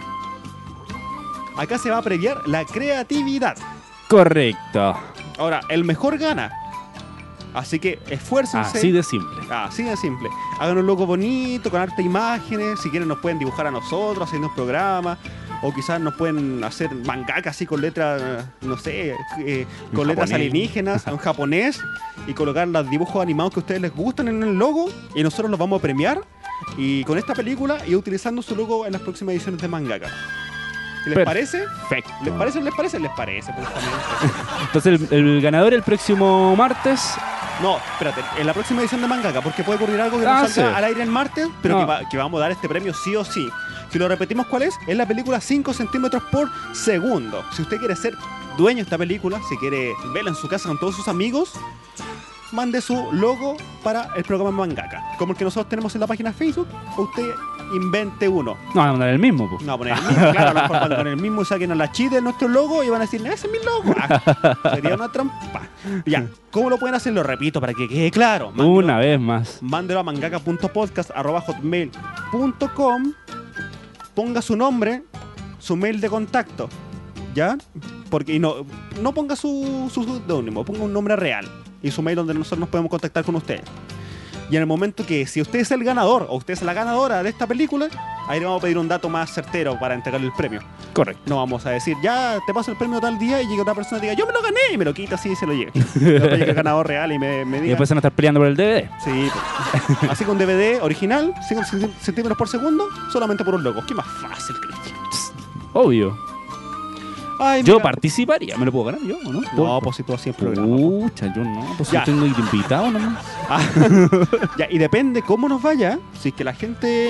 Acá se va a premiar la creatividad. Correcto. Ahora, el mejor gana. Así que esfuércense. Así de simple. Así de simple. Hagan un logo bonito, con harta imágenes. Si quieren nos pueden dibujar a nosotros haciendo un programa. O quizás nos pueden hacer mangaka así con letras, no sé, eh, con En letras japonés. alienígenas, en japonés. Y colocar los dibujos animados que a ustedes les gustan en el logo. Y nosotros los vamos a premiar. Y con esta película y utilizando su logo en las próximas ediciones de Mangaka. ¿Les Perfecto. parece? ¿Les parece? ¿Les parece? ¿Les parece? Pues, también. Entonces el, el ganador el próximo martes. No, espérate, en la próxima edición de Mangaka, porque puede ocurrir algo que Ah, no salga sí. al aire el martes, pero No. que, va- que vamos a dar este premio sí o sí. Si lo repetimos, ¿cuál es? Es la película cinco centímetros por segundo. Si usted quiere ser dueño de esta película, si quiere verla en su casa con todos sus amigos, mande su logo para el programa Mangaka. Como el que nosotros tenemos en la página de Facebook, o usted invente uno. No, van a mandar el mismo. po. No, poner el mismo, claro, a lo mejor van con el mismo, saquen a la chida de nuestro logo y van a decir, ese es mi logo. Ah, sería una trampa. Ya, ¿cómo lo pueden hacer? Lo repito para que quede claro. Mándelo- Una vez más. Mándelo a mangaka punto podcast arroba hotmail punto com. Ponga su nombre, su mail de contacto, ¿ya? Porque y no, no ponga su, su seudónimo, ponga un nombre real y su mail donde nosotros nos podemos contactar con ustedes. Y en el momento que si usted es el ganador o usted es la ganadora de esta película, ahí le vamos a pedir un dato más certero para entregarle el premio. Correcto. No vamos a decir, ya te paso el premio tal día y llega otra persona y diga, yo me lo gané y me lo quita así y se lo lleve. Después llega el ganador real y me, me Y diga. después se van a estar peleando por el D V D. Sí, pues. Así que un D V D original, cinco centímetros por segundo, solamente por un logo. ¿Qué más fácil, Cristian? Obvio. Ay, Yo mira. participaría. ¿Me lo puedo ganar yo o no? No, pues si tú hacías programa. Pucha, yo no. Pues Ya. yo tengo que ir invitado nomás. Ah, ya, y depende cómo nos vaya. Si es que la gente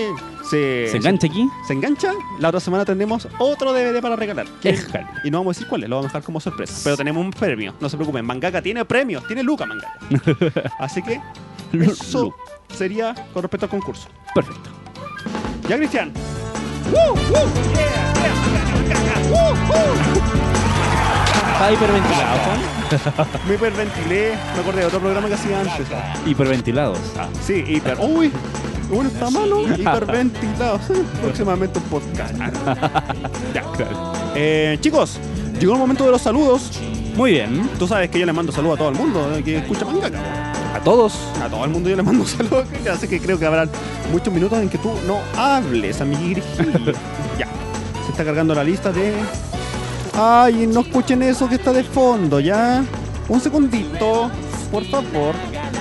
se, ¿Se engancha aquí? se engancha, la otra semana tendremos otro D V D para regalar. Éjale. Y no vamos a decir cuál es, lo vamos a dejar como sorpresa. Pero tenemos un premio, no se preocupen. Mangaka tiene premios, tiene Luca Mangaka. Así que eso Lu- sería con respecto al concurso. Perfecto. Ya, Cristian. ¡Woo! ¡Woo! ¡Yeah! ¡Yeah! Mangaka, Mangaka. ¡Woo! ¡Woo! ¿Está hiperventilado, Juan? Me hiperventilé, me acordé de otro programa que hacía antes. Hiperventilados. Sí, hiper. ¡Uy! Uno está malo, hiperventilado. Próximamente un podcast. Ya. Eh, chicos, llegó el momento de los saludos. Muy bien. Tú sabes que yo le mando saludos a todo el mundo eh, que escucha Mangaka. A todos. A todo el mundo yo le mando saludos. Así que creo que habrán muchos minutos en que tú no hables, amiguirji. Ya. Se está cargando la lista de... Ay, no escuchen eso que está de fondo, ¿ya? Un segundito, por favor.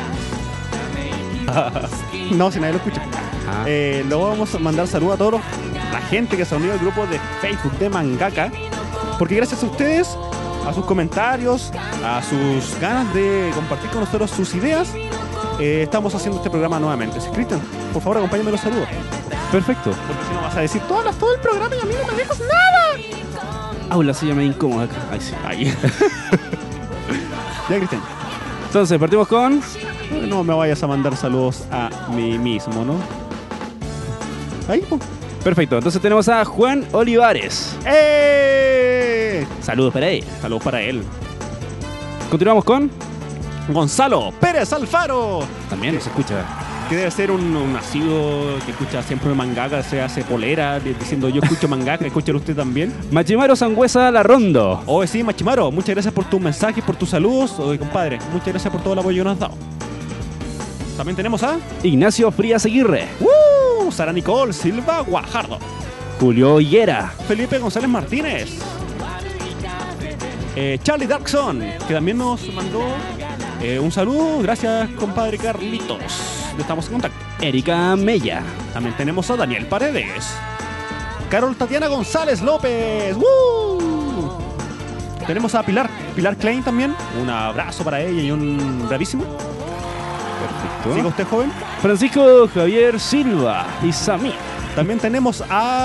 No, si nadie lo escucha. Ah. Eh, luego vamos a mandar saludos a todos los- la gente que se ha unido al grupo de Facebook de Mangaka. Porque gracias a ustedes, a sus comentarios, a sus ganas de compartir con nosotros sus ideas, eh, estamos haciendo este programa nuevamente. Así, Cristian, por favor, acompáñame los saludos. Perfecto. Porque si no vas a decir, tú hablas todo el programa y a mí no me dejas nada. Aula se llama incómoda acá. Ahí sí. Ahí. Ya, Cristian. Entonces, partimos con... No me vayas a mandar saludos a mí mismo, ¿no? Ahí, pues. Perfecto. Entonces tenemos a Juan Olivares. ¡Eh! Saludos para él. Saludos para él. Continuamos con... Gonzalo Pérez Alfaro, También nos escucha. que debe ser un, un nacido que escucha siempre Mangaka, se hace polera di- diciendo yo escucho Mangaka, escúchalo usted también. Machimaro Sangüesa Larrondo. Oye, sí, Machimaro, muchas gracias por tus mensajes, por tus saludos. Oye, compadre, muchas gracias por todo el apoyo que nos has dado. También tenemos a... Ignacio Frías Aguirre. ¡Uh! Sara Nicole Silva Guajardo. Julio Higuera. Felipe González Martínez. Eh, Charlie Darkson, que también nos mandó eh, un saludo. Gracias, compadre Carlitos. Estamos en contacto. Erika Mella. También tenemos a Daniel Paredes. Carol Tatiana González López. ¡Woo! Tenemos a Pilar. Pilar Klein también. Un abrazo para ella y un bravísimo. Perfecto. Siga usted, joven. Francisco Javier Silva y Samir. También tenemos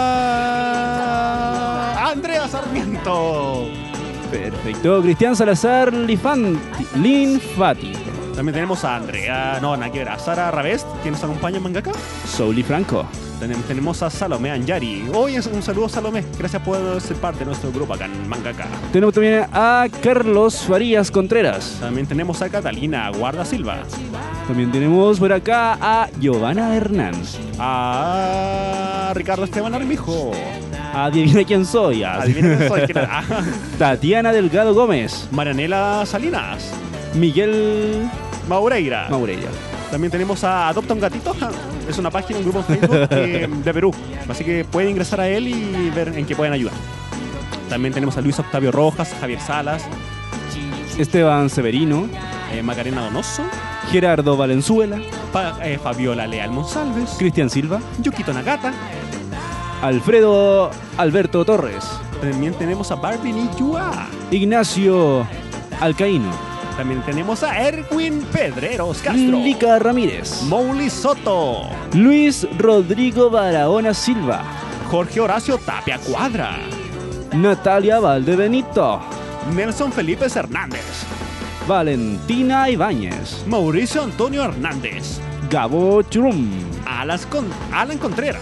a Andrea Sarmiento. Perfecto. Cristian Salazar Lifanti, Linfati. También tenemos a Andrea, no, nada que ver, a Sara Ravest, que nos acompaña en Mangaka. Souli Franco. Tenem- Tenemos a Salomé Anjari. Hoy es un saludo, Salomé. Gracias por ser parte de nuestro grupo acá en Mangaka. Tenemos también a Carlos Farías Contreras. También tenemos a Catalina Guarda Silva. También tenemos por acá a Giovanna Hernán. A Ricardo Esteban Armijo. Adivina quién soy. A Adivina quién soy. ¿Quién era? Ah, Tatiana Delgado Gómez. Marianela Salinas. Miguel Maureira. Maureira. También tenemos a Adopta un Gatito. Es una página, un grupo en Facebook eh, de Perú. Así que pueden ingresar a él y ver en qué pueden ayudar. También tenemos a Luis Octavio Rojas, Javier Salas, Esteban Severino. eh, Macarena Donoso, Gerardo Valenzuela. Fa- eh, Fabiola Leal Monsalves, Cristian Silva. Yukito Nagata. Alfredo Alberto Torres. También tenemos a Barbie Niyua. Ignacio Alcaíno. También tenemos a Erwin Pedreros Castro. Lica Ramírez. Mouli Soto. Luis Rodrigo Barahona Silva. Jorge Horacio Tapia Cuadra. Natalia Valdebenito. Nelson Felipe Hernández. Valentina Ibáñez. Mauricio Antonio Hernández. Gabo Chrum. Alas con, Alan Contreras.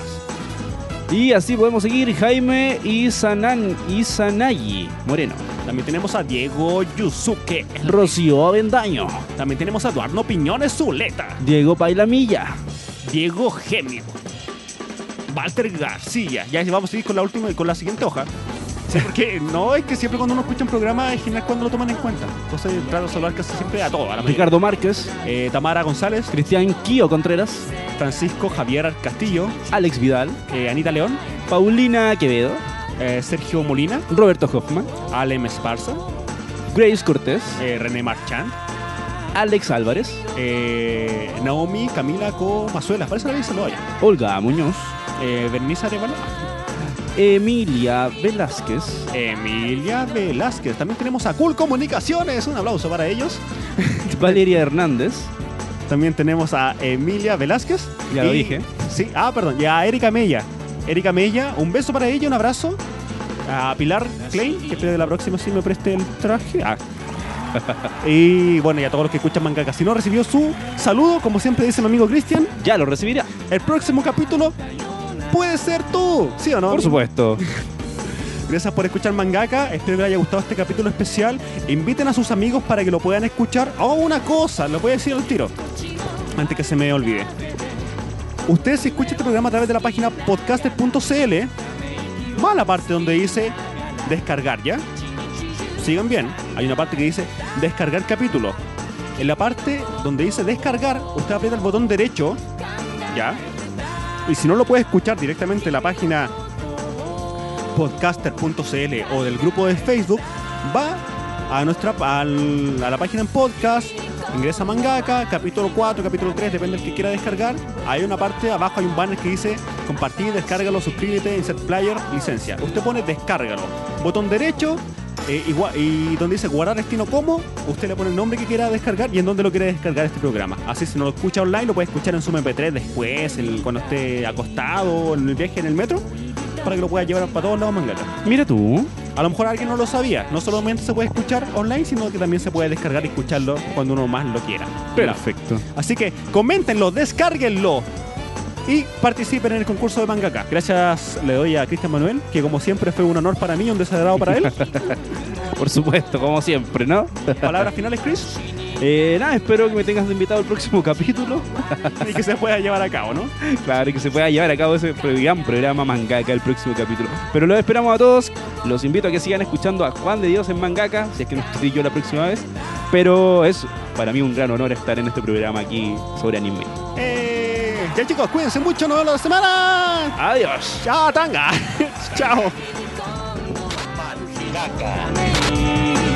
Y así podemos seguir. Jaime Isanan, Isanayi Moreno. También tenemos a Diego Yusuke. Rocío Avendaño. También tenemos a Eduardo Piñones Zuleta. Diego Pailamilla. Diego Gemio. Walter García. Ya vamos a seguir con la última y con la siguiente hoja. Sí, porque no es que siempre cuando uno escucha un programa es genial cuando lo toman en cuenta. Entonces trato de saludar casi siempre a todos. A la mayoría. Ricardo Márquez. Eh, Tamara González. Cristian Kio Contreras. Francisco Javier Castillo. Alex Vidal. eh, Anita León. Paulina Quevedo. eh, Sergio Molina. Roberto Hoffman. Alem Esparza. Grace Cortés. eh, René Marchand. Alex Álvarez. eh, Naomi Camila Comazuelas. Parece la vez lo haya. Olga Muñoz. Eh, Bernice Arevalo. Emilia Velázquez. Emilia Velázquez. También tenemos a Cool Comunicaciones. Un aplauso para ellos. Valeria Hernández. También tenemos a Emilia Velázquez. Ya y lo dije. Sí, ah, perdón, y a Erika Mella. Erika Mella, un beso para ella, un abrazo. A Pilar Klein, que espero que la próxima sí me preste el traje. Ah. Y bueno, y a todos los que escuchan Mangaka. Si no recibió su saludo, como siempre dice mi amigo Cristian, Ya lo recibirá. el próximo capítulo puede ser tú, ¿sí o no? Por supuesto. Gracias por escuchar Mangaka. Espero que les haya gustado este capítulo especial. Inviten a sus amigos para que lo puedan escuchar. Oh, una cosa, lo voy a decir al tiro, antes que se me olvide. Ustedes, si escuchan este programa a través de la página podcaster punto c l, va a la parte donde dice descargar, ¿ya? Sigan bien. Hay una parte que dice descargar capítulo. En la parte donde dice descargar, usted aprieta el botón derecho, ¿ya? Y si no lo puede escuchar directamente en la página podcaster punto c l o del grupo de Facebook, va a nuestra al- a la página en podcast, ingresa a Mangaka, capítulo cuatro, capítulo tres, depende del que quiera descargar. Hay una parte abajo, hay un banner que dice compartir, descárgalo, suscríbete, insert player, licencia. Usted pone descárgalo, botón derecho, eh, igual, y donde dice guardar destino como, usted le pone el nombre que quiera descargar y en dónde lo quiere descargar este programa. Así, si no lo escucha online, lo puede escuchar en su eme pe tres después, el- cuando esté acostado, en el viaje en el metro, para que lo pueda llevar para todos lados Mangaka. Mira tú. A lo mejor alguien no lo sabía. No solamente se puede escuchar online, sino que también se puede descargar y escucharlo cuando uno más lo quiera. Perfecto. Así que coméntenlo, descárguenlo y participen en el concurso de Mangaka. Gracias le doy a Cristian Manuel, que como siempre fue un honor para mí, un desagrado para él. Por supuesto, como siempre, ¿no? Palabras finales, Chris, Eh, nada, espero que me tengas de invitado al próximo capítulo. y que se pueda llevar a cabo, ¿no? Claro, y que se pueda llevar a cabo ese gran programa Mangaka el próximo capítulo. Pero los esperamos a todos. Los invito a que sigan escuchando a Juan de Dios en Mangaka, si es que no estoy yo la próxima vez. Pero es para mí un gran honor estar en este programa aquí sobre anime. Eh, ya chicos, cuídense mucho, nos vemos la semana. Adiós. Chao, tanga. Chao. Mangaka.